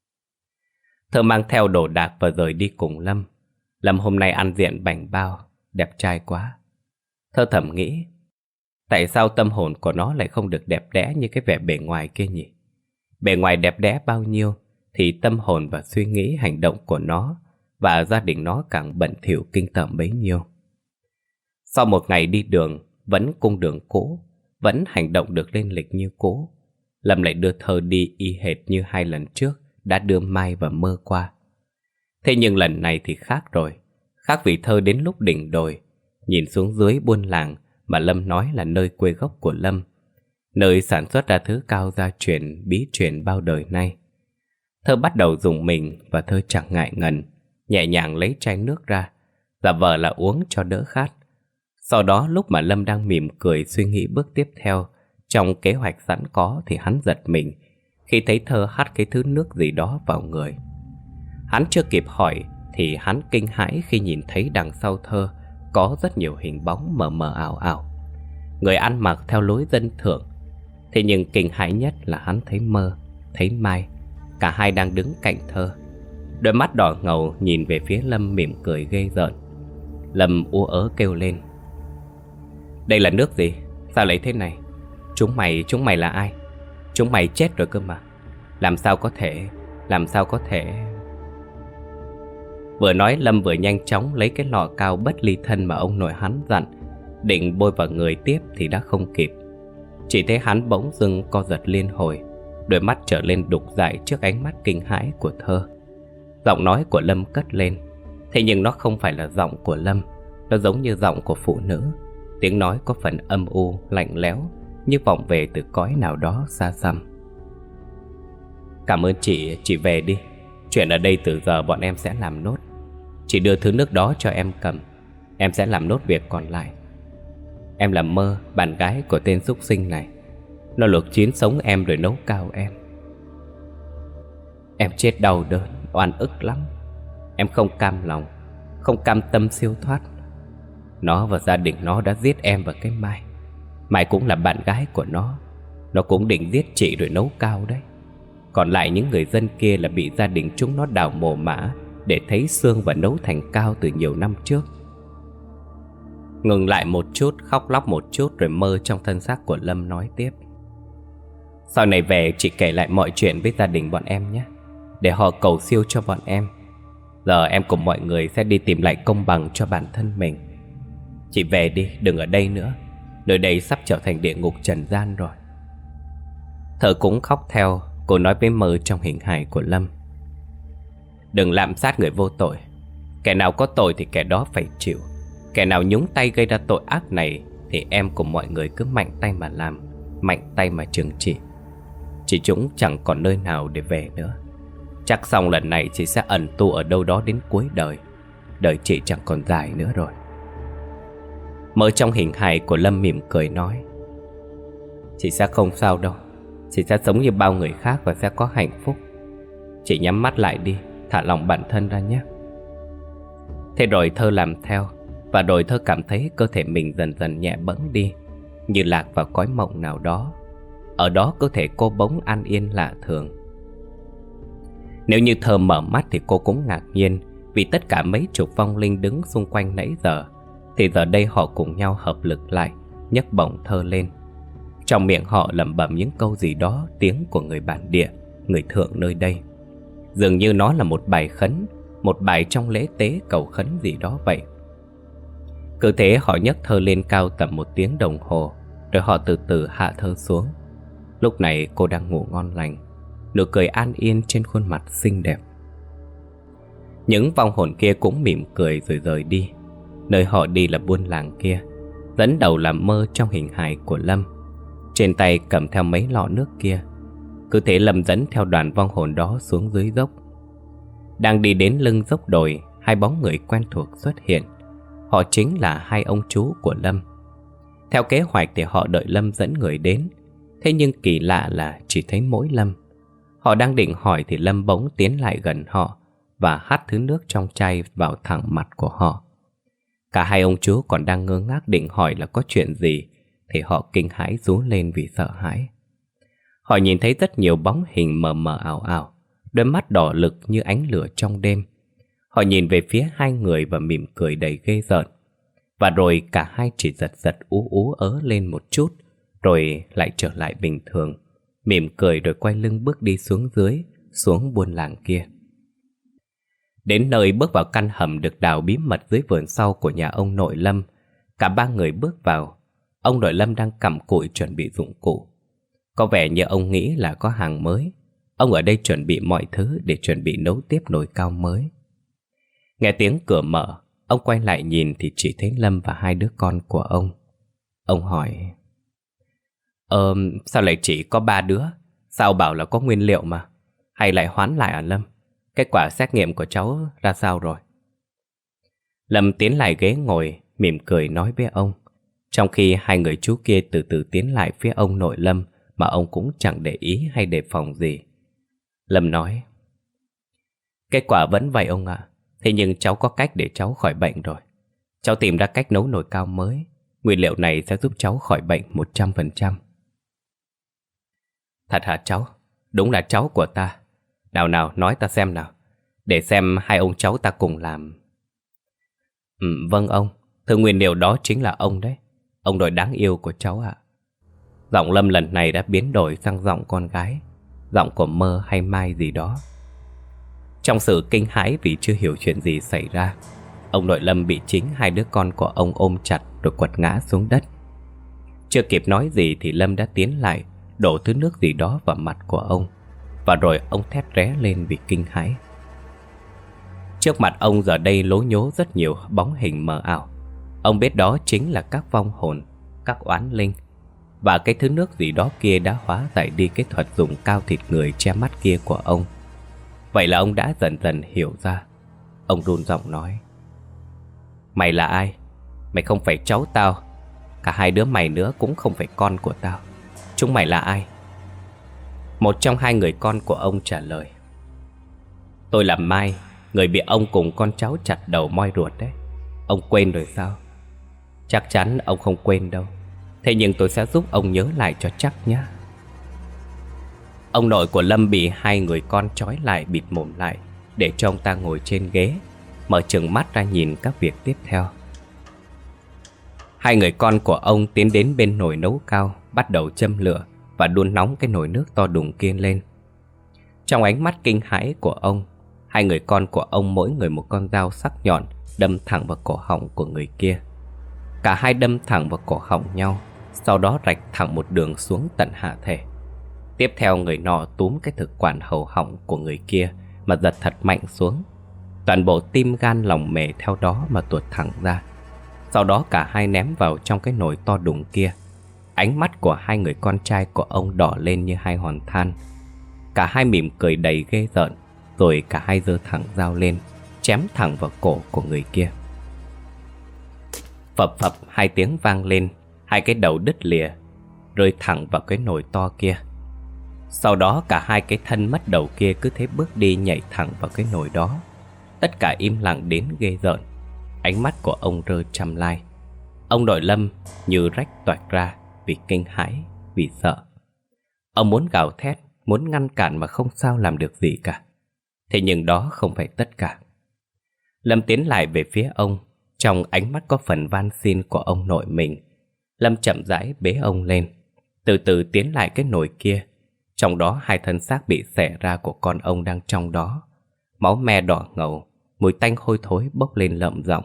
Thơ mang theo đồ đạc và rời đi cùng Lâm. Lâm hôm nay ăn diện bảnh bao, đẹp trai quá. Thơ thầm nghĩ: tại sao tâm hồn của nó lại không được đẹp đẽ như cái vẻ bề ngoài kia nhỉ? Bề ngoài đẹp đẽ bao nhiêu thì tâm hồn và suy nghĩ hành động của nó và gia đình nó càng bận thỉu kinh tởm bấy nhiêu. Sau một ngày đi đường, vẫn cung đường cũ, vẫn hành động được lên lịch như cũ, Lâm lại đưa Thơ đi y hệt như 2 lần trước đã đưa Mai và Mơ qua. Thế nhưng lần này thì khác rồi. Khác vì Thơ đến lúc đỉnh đồi, nhìn xuống dưới buôn làng mà Lâm nói là nơi quê gốc của Lâm, nơi sản xuất ra thứ cao gia truyền bí truyền bao đời nay. Thơ bắt đầu dùng mình và Thơ chẳng ngại ngần, nhẹ nhàng lấy chai nước ra, giả vờ là uống cho đỡ khát. Sau đó lúc mà Lâm đang mỉm cười suy nghĩ bước tiếp theo trong kế hoạch sẵn có thì hắn giật mình khi thấy Thơ hắt cái thứ nước gì đó vào người. Hắn chưa kịp hỏi thì hắn kinh hãi khi nhìn thấy đằng sau Thơ có rất nhiều hình bóng mờ mờ ảo ảo, người ăn mặc theo lối dân thượng. Thế nhưng kinh hãi nhất là hắn thấy Mơ, thấy Mai, cả hai đang đứng cạnh Thơ. Đôi mắt đỏ ngầu nhìn về phía Lâm mỉm cười ghê rợn. Lâm ú ớ kêu lên: đây là nước gì? Sao lại thế này? Chúng mày là ai? Chúng mày chết rồi cơ mà. Làm sao có thể? Vừa nói Lâm vừa nhanh chóng lấy cái lọ cao bất ly thân mà ông nội hắn dặn, định bôi vào người tiếp thì đã không kịp. Chỉ thấy hắn bỗng dưng co giật liên hồi, đôi mắt trở lên đục dại trước ánh mắt kinh hãi của Thơ. Giọng nói của Lâm cất lên. Thế nhưng nó không phải là giọng của Lâm. Nó giống như giọng của phụ nữ. Tiếng nói có phần âm u, lạnh lẽo, như vọng về từ cõi nào đó xa xăm. Cảm ơn chị về đi. Chuyện ở đây từ giờ bọn em sẽ làm nốt. Chị đưa thứ nước đó cho em cầm. Em sẽ làm nốt việc còn lại. Em là Mơ, bạn gái của tên súc sinh này. Nó luộc chín sống em rồi nấu cao em. Em chết đau đớn, oan ức lắm. Em không cam lòng, không cam tâm siêu thoát. Nó và gia đình nó đã giết em và cái Mai. Mai cũng là bạn gái của nó. Nó cũng định giết chị rồi nấu cao đấy. Còn lại những người dân kia là bị gia đình chúng nó đào mồ mả để thấy xương và nấu thành cao từ nhiều năm trước. Ngừng lại một chút, khóc lóc một chút, rồi Mơ trong thân xác của Lâm nói tiếp. Sau này về chị kể lại mọi chuyện với gia đình bọn em nhé, để họ cầu siêu cho bọn em. Giờ em cùng mọi người sẽ đi tìm lại công bằng cho bản thân mình. Chị về đi, đừng ở đây nữa. Nơi đây sắp trở thành địa ngục trần gian rồi. Thợ cũng khóc theo. Cô nói với Mơ trong hình hài của Lâm. Đừng lạm sát người vô tội. Kẻ nào có tội thì kẻ đó phải chịu. Kẻ nào nhúng tay gây ra tội ác này thì em cùng mọi người cứ mạnh tay mà làm, mạnh tay mà trừng trị. Chị chúng chẳng còn nơi nào để về nữa. Chắc xong lần này chị sẽ ẩn tu ở đâu đó đến cuối đời. Đời chị chẳng còn dài nữa rồi. Mơ trong hình hài của Lâm mỉm cười nói. Chị sẽ không sao đâu. Chị sẽ sống như bao người khác và sẽ có hạnh phúc. Chị nhắm mắt lại đi, thả lỏng bản thân ra nhé. Thế rồi Thơ làm theo. Và rồi Thơ cảm thấy cơ thể mình dần dần nhẹ bẫng đi, như lạc vào cõi mộng nào đó. Ở đó cơ thể cô bỗng an yên lạ thường. Nếu như Thơ mở mắt thì cô cũng ngạc nhiên, vì tất cả mấy chục vong linh đứng xung quanh nãy giờ thì giờ đây họ cùng nhau hợp lực lại, nhấc bổng Thơ lên. Trong miệng họ lẩm bẩm những câu gì đó, tiếng của người bản địa, người thượng nơi đây. Dường như nó là một bài khấn, một bài trong lễ tế cầu khấn gì đó vậy. Cứ thế họ nhấc Thơ lên cao tầm 1 tiếng đồng hồ, rồi họ từ từ hạ Thơ xuống. Lúc này cô đang ngủ ngon lành, nụ cười an yên trên khuôn mặt xinh đẹp. Những vong hồn kia cũng mỉm cười rồi rời đi. Nơi họ đi là buôn làng kia. Dẫn đầu là Mơ trong hình hài của Lâm, trên tay cầm theo mấy lọ nước kia. Cứ thế Lâm dẫn theo đoàn vong hồn đó xuống dưới dốc. Đang đi đến lưng dốc đồi, hai bóng người quen thuộc xuất hiện. Họ chính là hai ông chú của Lâm. Theo kế hoạch thì họ đợi Lâm dẫn người đến. Thế nhưng kỳ lạ là chỉ thấy mỗi Lâm. Họ đang định hỏi thì Lâm bỗng tiến lại gần họ và hắt thứ nước trong chai vào thẳng mặt của họ. Cả hai ông chú còn đang ngơ ngác định hỏi là có chuyện gì thì họ kinh hãi rú lên vì sợ hãi. Họ nhìn thấy rất nhiều bóng hình mờ mờ ảo ảo, đôi mắt đỏ lực như ánh lửa trong đêm. Họ nhìn về phía hai người và mỉm cười đầy ghê rợn. Và rồi cả hai chỉ giật giật ú ú ớ lên một chút, rồi lại trở lại bình thường, mỉm cười rồi quay lưng bước đi xuống dưới, xuống buôn làng kia. Đến nơi bước vào căn hầm được đào bí mật dưới vườn sau của nhà ông nội Lâm. Cả ba người bước vào. Ông nội Lâm đang cặm cụi chuẩn bị dụng cụ. Có vẻ như ông nghĩ là có hàng mới. Ông ở đây chuẩn bị mọi thứ để chuẩn bị nấu tiếp nồi cao mới. Nghe tiếng cửa mở, ông quay lại nhìn thì chỉ thấy Lâm và hai đứa con của ông. Ông hỏi: sao lại chỉ có 3 đứa? Sao bảo là có nguyên liệu mà? Hay lại hoán lại à Lâm? Kết quả xét nghiệm của cháu ra sao rồi? Lâm tiến lại ghế ngồi, mỉm cười nói với ông, trong khi hai người chú kia từ từ tiến lại phía ông nội Lâm mà ông cũng chẳng để ý hay đề phòng gì. Lâm nói: kết quả vẫn vậy ông ạ. Thế nhưng cháu có cách để cháu khỏi bệnh rồi. Cháu tìm ra cách nấu nồi cao mới. Nguyên liệu này sẽ giúp cháu khỏi bệnh 100%. Thật hả cháu? Đúng là cháu của ta. Nào nào nói ta xem nào, để xem hai ông cháu ta cùng làm. Vâng ông, thưa nguyên liệu đó chính là ông đấy. Ông nội đáng yêu của cháu ạ. Giọng Lâm lần này đã biến đổi sang giọng con gái, giọng của Mơ hay Mai gì đó. Trong sự kinh hãi vì chưa hiểu chuyện gì xảy ra, ông nội Lâm bị chính hai đứa con của ông ôm chặt rồi quật ngã xuống đất. Chưa kịp nói gì thì Lâm đã tiến lại, đổ thứ nước gì đó vào mặt của ông. Và rồi ông thét ré lên vì kinh hãi. Trước mặt ông giờ đây lố nhố rất nhiều bóng hình mờ ảo. Ông biết đó chính là các vong hồn, các oán linh. Và cái thứ nước gì đó kia đã hóa giải đi cái thuật dùng cao thịt người che mắt kia của ông. Vậy là ông đã dần dần hiểu ra. Ông run giọng nói: "Mày là ai? Mày không phải cháu tao. Cả hai đứa mày nữa cũng không phải con của tao. Chúng mày là ai?" Một trong hai người con của ông trả lời: "Tôi là Mai, người bị ông cùng con cháu chặt đầu moi ruột đấy. Ông quên rồi sao?" "Chắc chắn ông không quên đâu. Thế nhưng tôi sẽ giúp ông nhớ lại cho chắc nhé." Ông nội của Lâm bị hai người con trói lại, bịt mồm lại, để cho ông ta ngồi trên ghế, mở trừng mắt ra nhìn các việc tiếp theo. Hai người con của ông tiến đến bên nồi nấu cao, bắt đầu châm lửa và đun nóng cái nồi nước to đùng kia lên. Trong ánh mắt kinh hãi của ông, hai người con của ông mỗi người một con dao sắc nhọn đâm thẳng vào cổ họng của người kia. Cả hai đâm thẳng vào cổ họng nhau, sau đó rạch thẳng một đường xuống tận hạ thể. Tiếp theo người nọ túm cái thực quản hầu họng của người kia mà giật thật mạnh xuống. Toàn bộ tim gan lòng mề theo đó mà tuột thẳng ra. Sau đó cả hai ném vào trong cái nồi to đùng kia. Ánh mắt của hai người con trai của ông đỏ lên như hai hòn than. Cả hai mỉm cười đầy ghê rợn, rồi cả hai giơ thẳng dao lên, chém thẳng vào cổ của người kia. Phập phập hai tiếng vang lên, hai cái đầu đứt lìa, rơi thẳng vào cái nồi to kia. Sau đó cả hai cái thân mất đầu kia cứ thế bước đi nhảy thẳng vào cái nồi đó. Tất cả im lặng đến ghê rợn. Ánh mắt của ông rơi chăm lai. Ông nội Lâm như rách toạc ra vì kinh hãi, vì sợ. Ông muốn gào thét, muốn ngăn cản mà không sao làm được gì cả. Thế nhưng đó không phải tất cả. Lâm tiến lại về phía ông, trong ánh mắt có phần van xin của ông nội mình. Lâm chậm rãi bế ông lên, từ từ tiến lại cái nồi kia. Trong đó hai thân xác bị xẻ ra của con ông đang trong đó. Máu me đỏ ngầu, mùi tanh hôi thối bốc lên lợm giọng.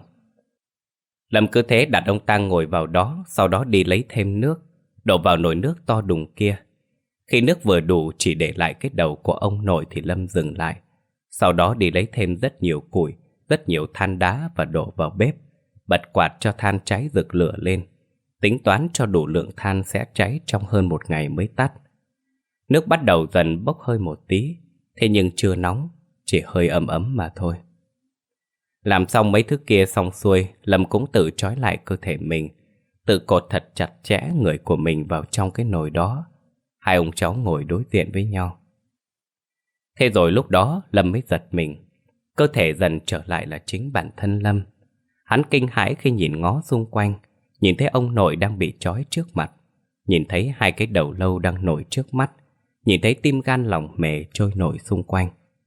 Lâm cứ thế đặt ông ta ngồi vào đó, sau đó đi lấy thêm nước, đổ vào nồi nước to đùng kia. Khi nước vừa đủ chỉ để lại cái đầu của ông nội thì Lâm dừng lại. Sau đó đi lấy thêm rất nhiều củi, rất nhiều than đá và đổ vào bếp, bật quạt cho than cháy rực lửa lên. Tính toán cho đủ lượng than sẽ cháy trong hơn một ngày mới tắt. Nước bắt đầu dần bốc hơi một tí, thế nhưng chưa nóng, chỉ hơi ấm ấm mà thôi. Làm xong mấy thứ kia xong xuôi, Lâm cũng tự trói lại cơ thể mình, tự cột thật chặt chẽ người của mình vào trong cái nồi đó. Hai ông cháu ngồi đối diện với nhau. Thế rồi lúc đó Lâm mới giật mình. Cơ thể dần trở lại là chính bản thân Lâm. Hắn kinh hãi khi nhìn ngó xung quanh, nhìn thấy ông nội đang bị trói trước mặt, nhìn thấy hai cái đầu lâu đang nổi trước mắt, nhìn thấy tim gan lòng mề trôi nổi xung quanh.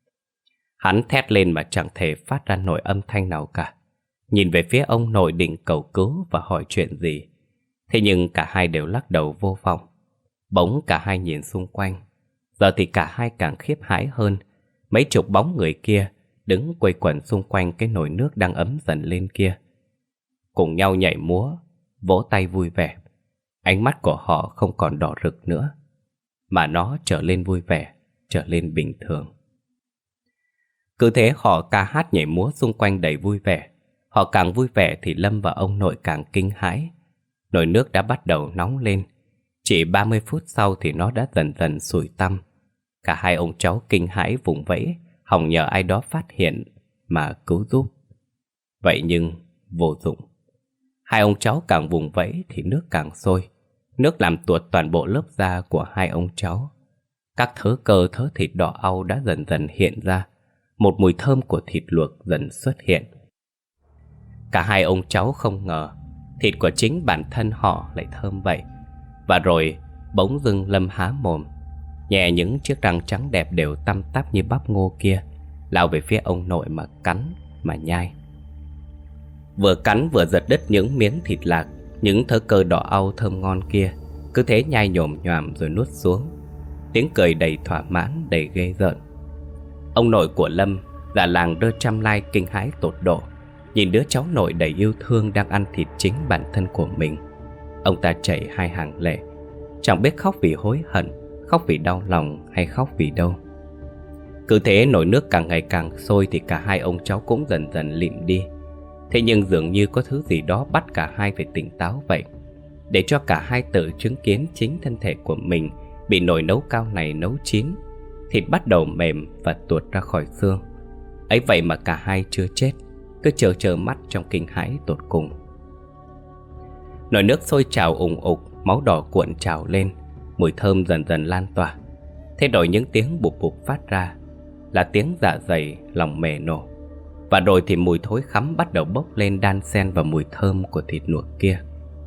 Hắn thét lên mà chẳng thể phát ra nổi âm thanh nào cả. Nhìn về phía ông nội định cầu cứu và hỏi chuyện gì. Thế nhưng cả hai đều lắc đầu vô vọng. Bỗng cả hai nhìn xung quanh. Giờ thì cả hai càng khiếp hãi hơn. Mấy chục bóng người kia đứng quây quần xung quanh cái nồi nước đang ấm dần lên kia, cùng nhau nhảy múa, vỗ tay vui vẻ. Ánh mắt của họ không còn đỏ rực nữa, mà nó trở lên vui vẻ, trở lên bình thường. Cứ thế họ ca hát nhảy múa xung quanh đầy vui vẻ. Họ càng vui vẻ thì Lâm và ông nội càng kinh hãi. Nồi nước đã bắt đầu nóng lên. Chỉ 30 phút sau thì nó đã dần dần sủi tăm. Cả hai ông cháu kinh hãi vùng vẫy, hòng nhờ ai đó phát hiện mà cứu giúp. Vậy nhưng vô dụng. Hai ông cháu càng vùng vẫy thì nước càng sôi. Nước làm tuột toàn bộ lớp da của hai ông cháu. Các thớ cơ thớ thịt đỏ au đã dần dần hiện ra. Một mùi thơm của thịt luộc dần xuất hiện. Cả hai ông cháu không ngờ thịt của chính bản thân họ lại thơm vậy. Và rồi bỗng dưng Lâm há mồm, nhẹ những chiếc răng trắng đẹp đều tăm tắp như bắp ngô kia, lao về phía ông nội mà cắn, mà nhai. Vừa cắn vừa giật đứt những miếng thịt lạc, những thớ cơ đỏ au thơm ngon kia. Cứ thế nhai nhổm nhoàm rồi nuốt xuống. Tiếng cười đầy thỏa mãn, đầy ghê rợn. Ông nội của Lâm, già làng Rơ Trăm Lai kinh hãi tột độ, nhìn đứa cháu nội đầy yêu thương đang ăn thịt chính bản thân của mình. Ông ta chảy hai hàng lệ, chẳng biết khóc vì hối hận, khóc vì đau lòng hay khóc vì đâu. Cứ thế nồi nước càng ngày càng sôi thì cả hai ông cháu cũng dần dần lịm đi. Thế nhưng dường như có thứ gì đó bắt cả hai phải tỉnh táo vậy, để cho cả hai tự chứng kiến chính thân thể của mình bị nồi nấu cao này nấu chín. Thịt bắt đầu mềm và tuột ra khỏi xương. Ấy vậy mà cả hai chưa chết, cứ trơ mắt trong kinh hãi tột cùng. Nồi nước sôi trào ùng ục, máu đỏ cuộn trào lên, mùi thơm dần dần lan tỏa. Thế rồi những tiếng bụp bụp phát ra là tiếng dạ dày lòng mề nổ. Và rồi thì mùi thối khắm bắt đầu bốc lên đan xen vào mùi thơm của thịt luộc kia.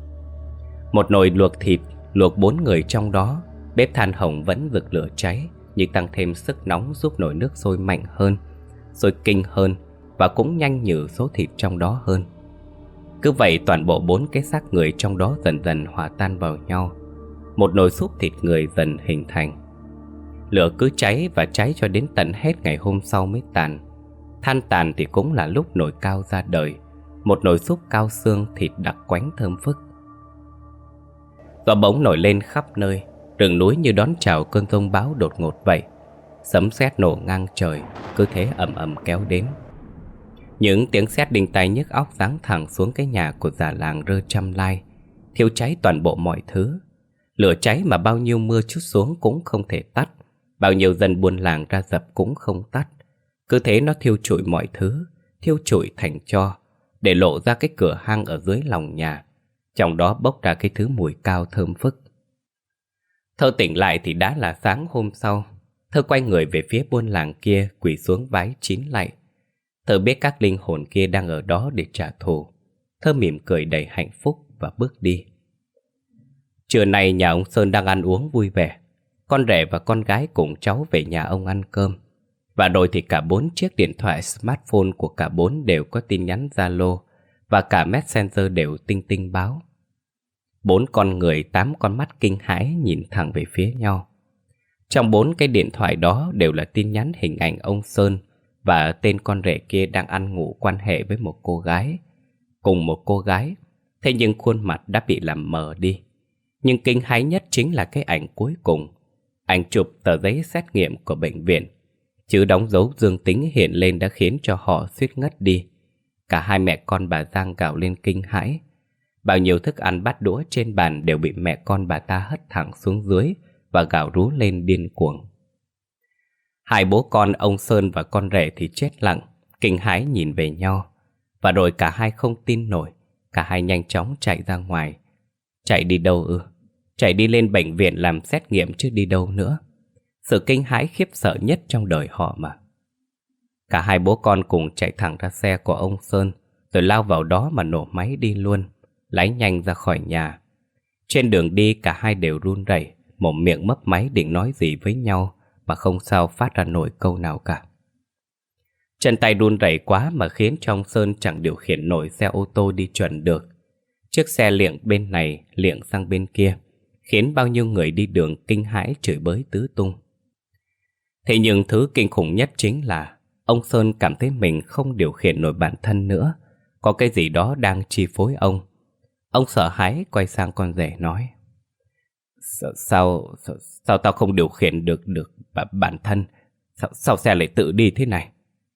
Một nồi luộc thịt, luộc 4 người trong đó. Bếp than hồng vẫn rực lửa cháy, nhưng tăng thêm sức nóng giúp nồi nước sôi mạnh hơn, sôi kinh hơn, và cũng nhanh nhừ số thịt trong đó hơn. Cứ vậy toàn bộ 4 cái xác người trong đó dần dần hòa tan vào nhau. Một nồi súp thịt người dần hình thành. Lửa cứ cháy và cháy cho đến tận hết ngày hôm sau mới tàn. Than tàn thì cũng là lúc nồi cao ra đời, một nồi súp cao xương thịt đặc quánh thơm phức. Gió bỗng nổi lên khắp nơi, rừng núi như đón chào cơn giông bão đột ngột vậy. Sấm sét nổ ngang trời, cứ thế ầm ầm kéo đến. Những tiếng sét đinh tai nhức óc giáng thẳng xuống cái nhà của già làng Rơ Trăm Lai, thiêu cháy toàn bộ mọi thứ. Lửa cháy mà bao nhiêu mưa trút xuống cũng không thể tắt, bao nhiêu dân buôn làng ra dập cũng không tắt. Cứ thế nó thiêu trụi mọi thứ, thiêu trụi thành tro, để lộ ra cái cửa hang ở dưới lòng nhà. Trong đó bốc ra cái thứ mùi cao thơm phức. Thơ tỉnh lại thì đã là sáng hôm sau. Thơ quay người về phía buôn làng kia, quỳ xuống vái 9 lạy. Thơ biết các linh hồn kia đang ở đó để trả thù. Thơ mỉm cười đầy hạnh phúc và bước đi. Trưa nay nhà ông Sơn đang ăn uống vui vẻ. Con rể và con gái cùng cháu về nhà ông ăn cơm. Và rồi thì cả 4 chiếc điện thoại smartphone của cả 4 đều có tin nhắn Zalo, và cả Messenger đều tinh tinh báo. 4 con người 8 con mắt kinh hãi nhìn thẳng về phía nhau. Trong 4 cái điện thoại đó đều là tin nhắn hình ảnh ông Sơn và tên con rể kia đang ăn ngủ quan hệ với một cô gái. Cùng một cô gái, thế nhưng khuôn mặt đã bị làm mờ đi. Nhưng kinh hãi nhất chính là cái ảnh cuối cùng. Ảnh chụp tờ giấy xét nghiệm của bệnh viện. Chữ đóng dấu dương tính hiện lên đã khiến cho họ suýt ngất đi. Cả hai mẹ con bà Giang gào lên kinh hãi. Bao nhiêu thức ăn bát đũa trên bàn đều bị mẹ con bà ta hất thẳng xuống dưới và gào rú lên điên cuồng. Hai bố con ông Sơn và con rể thì chết lặng, kinh hãi nhìn về nhau. Và rồi cả hai không tin nổi, cả hai nhanh chóng chạy ra ngoài. Chạy đi đâu ư? Chạy đi lên bệnh viện làm xét nghiệm chứ đi đâu nữa. Sự kinh hãi khiếp sợ nhất trong đời họ mà. Cả hai bố con cùng chạy thẳng ra xe của ông Sơn, rồi lao vào đó mà nổ máy đi luôn, lái nhanh ra khỏi nhà. Trên đường đi cả hai đều run rẩy, mồm miệng mấp máy định nói gì với nhau mà không sao phát ra nổi câu nào cả. Chân tay run rẩy quá mà khiến cho ông Sơn chẳng điều khiển nổi xe ô tô đi chuẩn được. Chiếc xe liệng bên này liệng sang bên kia, khiến bao nhiêu người đi đường kinh hãi chửi bới tứ tung. Thế nhưng thứ kinh khủng nhất chính là ông Sơn cảm thấy mình không điều khiển nổi bản thân nữa. Có cái gì đó đang chi phối ông. Ông sợ hãi quay sang con rể nói: Sao tao không điều khiển được bản thân? Sao xe lại tự đi thế này?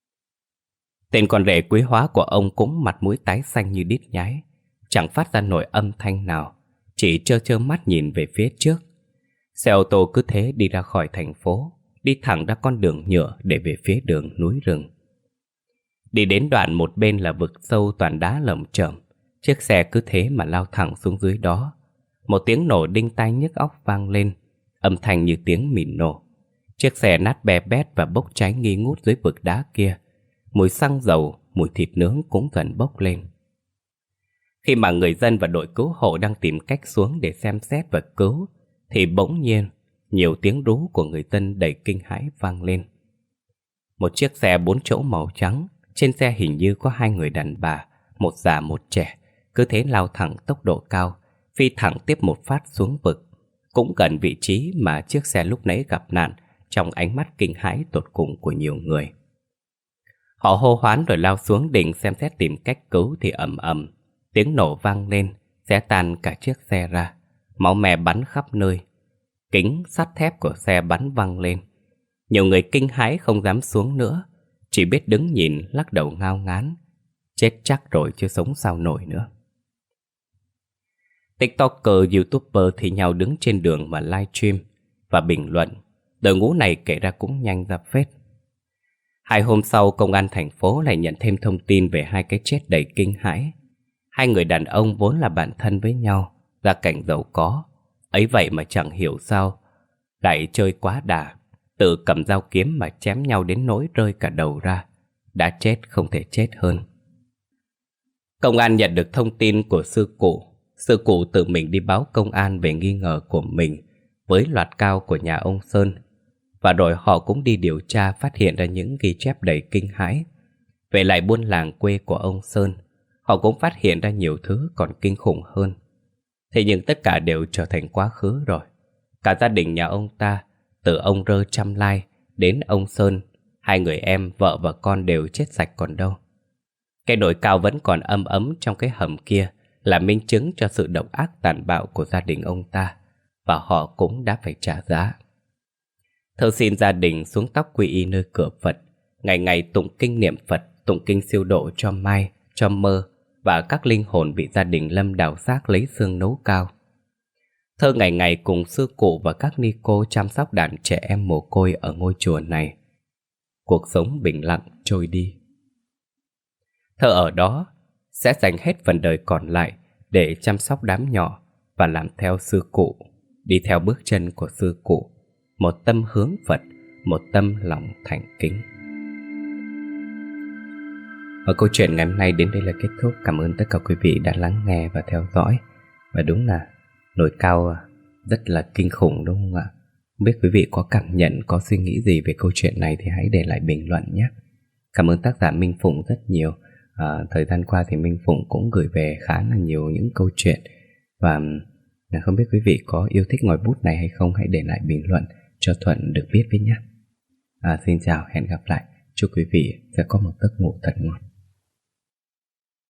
Tên con rể quý hóa của ông cũng mặt mũi tái xanh như đít nhái, chẳng phát ra nổi âm thanh nào, chỉ trơ mắt nhìn về phía trước. Xe ô tô cứ thế đi ra khỏi thành phố, đi thẳng ra con đường nhựa để về phía đường núi rừng. Đi đến đoạn một bên là vực sâu toàn đá lởm chởm, chiếc xe cứ thế mà lao thẳng xuống dưới đó. Một tiếng nổ đinh tai nhức óc vang lên, âm thanh như tiếng mìn nổ. Chiếc xe nát be bét và bốc cháy nghi ngút dưới vực đá kia. Mùi xăng dầu, mùi thịt nướng cũng dần bốc lên. Khi mà người dân và đội cứu hộ đang tìm cách xuống để xem xét và cứu, thì bỗng nhiên nhiều tiếng rú của người dân đầy kinh hãi vang lên. Một chiếc xe 4 chỗ màu trắng, trên xe hình như có 2 người đàn bà, một già một trẻ, cứ thế lao thẳng tốc độ cao, phi thẳng tiếp một phát xuống vực, cũng gần vị trí mà chiếc xe lúc nãy gặp nạn, trong ánh mắt kinh hãi tột cùng của nhiều người. Họ hô hoán rồi lao xuống định xem xét tìm cách cứu thì ầm ầm, tiếng nổ vang lên, xé tan cả chiếc xe ra, máu me bắn khắp nơi. Kính sắt thép của xe bắn văng lên. Nhiều người kinh hãi không dám xuống nữa, chỉ biết đứng nhìn lắc đầu ngao ngán. Chết chắc rồi chứ sống sao nổi nữa. TikToker, YouTuber thì nhau đứng trên đường mà livestream và bình luận. Đội ngũ này kể ra cũng nhanh ra phết. 2 hôm sau, công an thành phố lại nhận thêm thông tin về 2 cái chết đầy kinh hãi. 2 người đàn ông vốn là bạn thân với nhau, gia cảnh giàu có. Ấy vậy mà chẳng hiểu sao lại chơi quá đà, tự cầm dao kiếm mà chém nhau đến nỗi rơi cả đầu ra. Đã chết không thể chết hơn. Công an nhận được thông tin của sư cụ. Sư cụ tự mình đi báo công an về nghi ngờ của mình với loạt cao của nhà ông Sơn. Và rồi họ cũng đi điều tra, phát hiện ra những ghi chép đầy kinh hãi. Về lại buôn làng quê của ông Sơn, họ cũng phát hiện ra nhiều thứ còn kinh khủng hơn. Thế nhưng tất cả đều trở thành quá khứ rồi. Cả gia đình nhà ông ta, từ ông Rơ Chăm Lai đến ông Sơn, 2 người em, vợ và con đều chết sạch còn đâu. Cái nồi cao vẫn còn âm ấm trong cái hầm kia là minh chứng cho sự độc ác tàn bạo của gia đình ông ta, và họ cũng đã phải trả giá. Thơ xin gia đình xuống tóc quy y nơi cửa Phật, ngày ngày tụng kinh niệm Phật, tụng kinh siêu độ cho Mai, cho Mơ và các linh hồn bị gia đình Lâm đào xác lấy xương nấu cao. Thơ ngày ngày cùng sư cụ và các ni cô chăm sóc đàn trẻ em mồ côi ở ngôi chùa này. Cuộc sống bình lặng trôi đi. Thơ ở đó sẽ dành hết phần đời còn lại để chăm sóc đám nhỏ và làm theo sư cụ, đi theo bước chân của sư cụ, một tâm hướng Phật, một tâm lòng thành kính. Và câu chuyện ngày hôm nay đến đây là kết thúc. Cảm ơn tất cả quý vị đã lắng nghe và theo dõi. Và đúng là nồi cao rất là kinh khủng, đúng không ạ? Không biết quý vị có cảm nhận, có suy nghĩ gì về câu chuyện này thì hãy để lại bình luận nhé. Cảm ơn tác giả Minh Phụng rất nhiều. Thời gian qua thì Minh Phụng cũng gửi về khá là nhiều những câu chuyện. Và không biết quý vị có yêu thích ngòi bút này hay không, hãy để lại bình luận cho Thuận được biết với nhé. Xin chào, hẹn gặp lại. Chúc quý vị sẽ có một giấc ngủ thật ngon.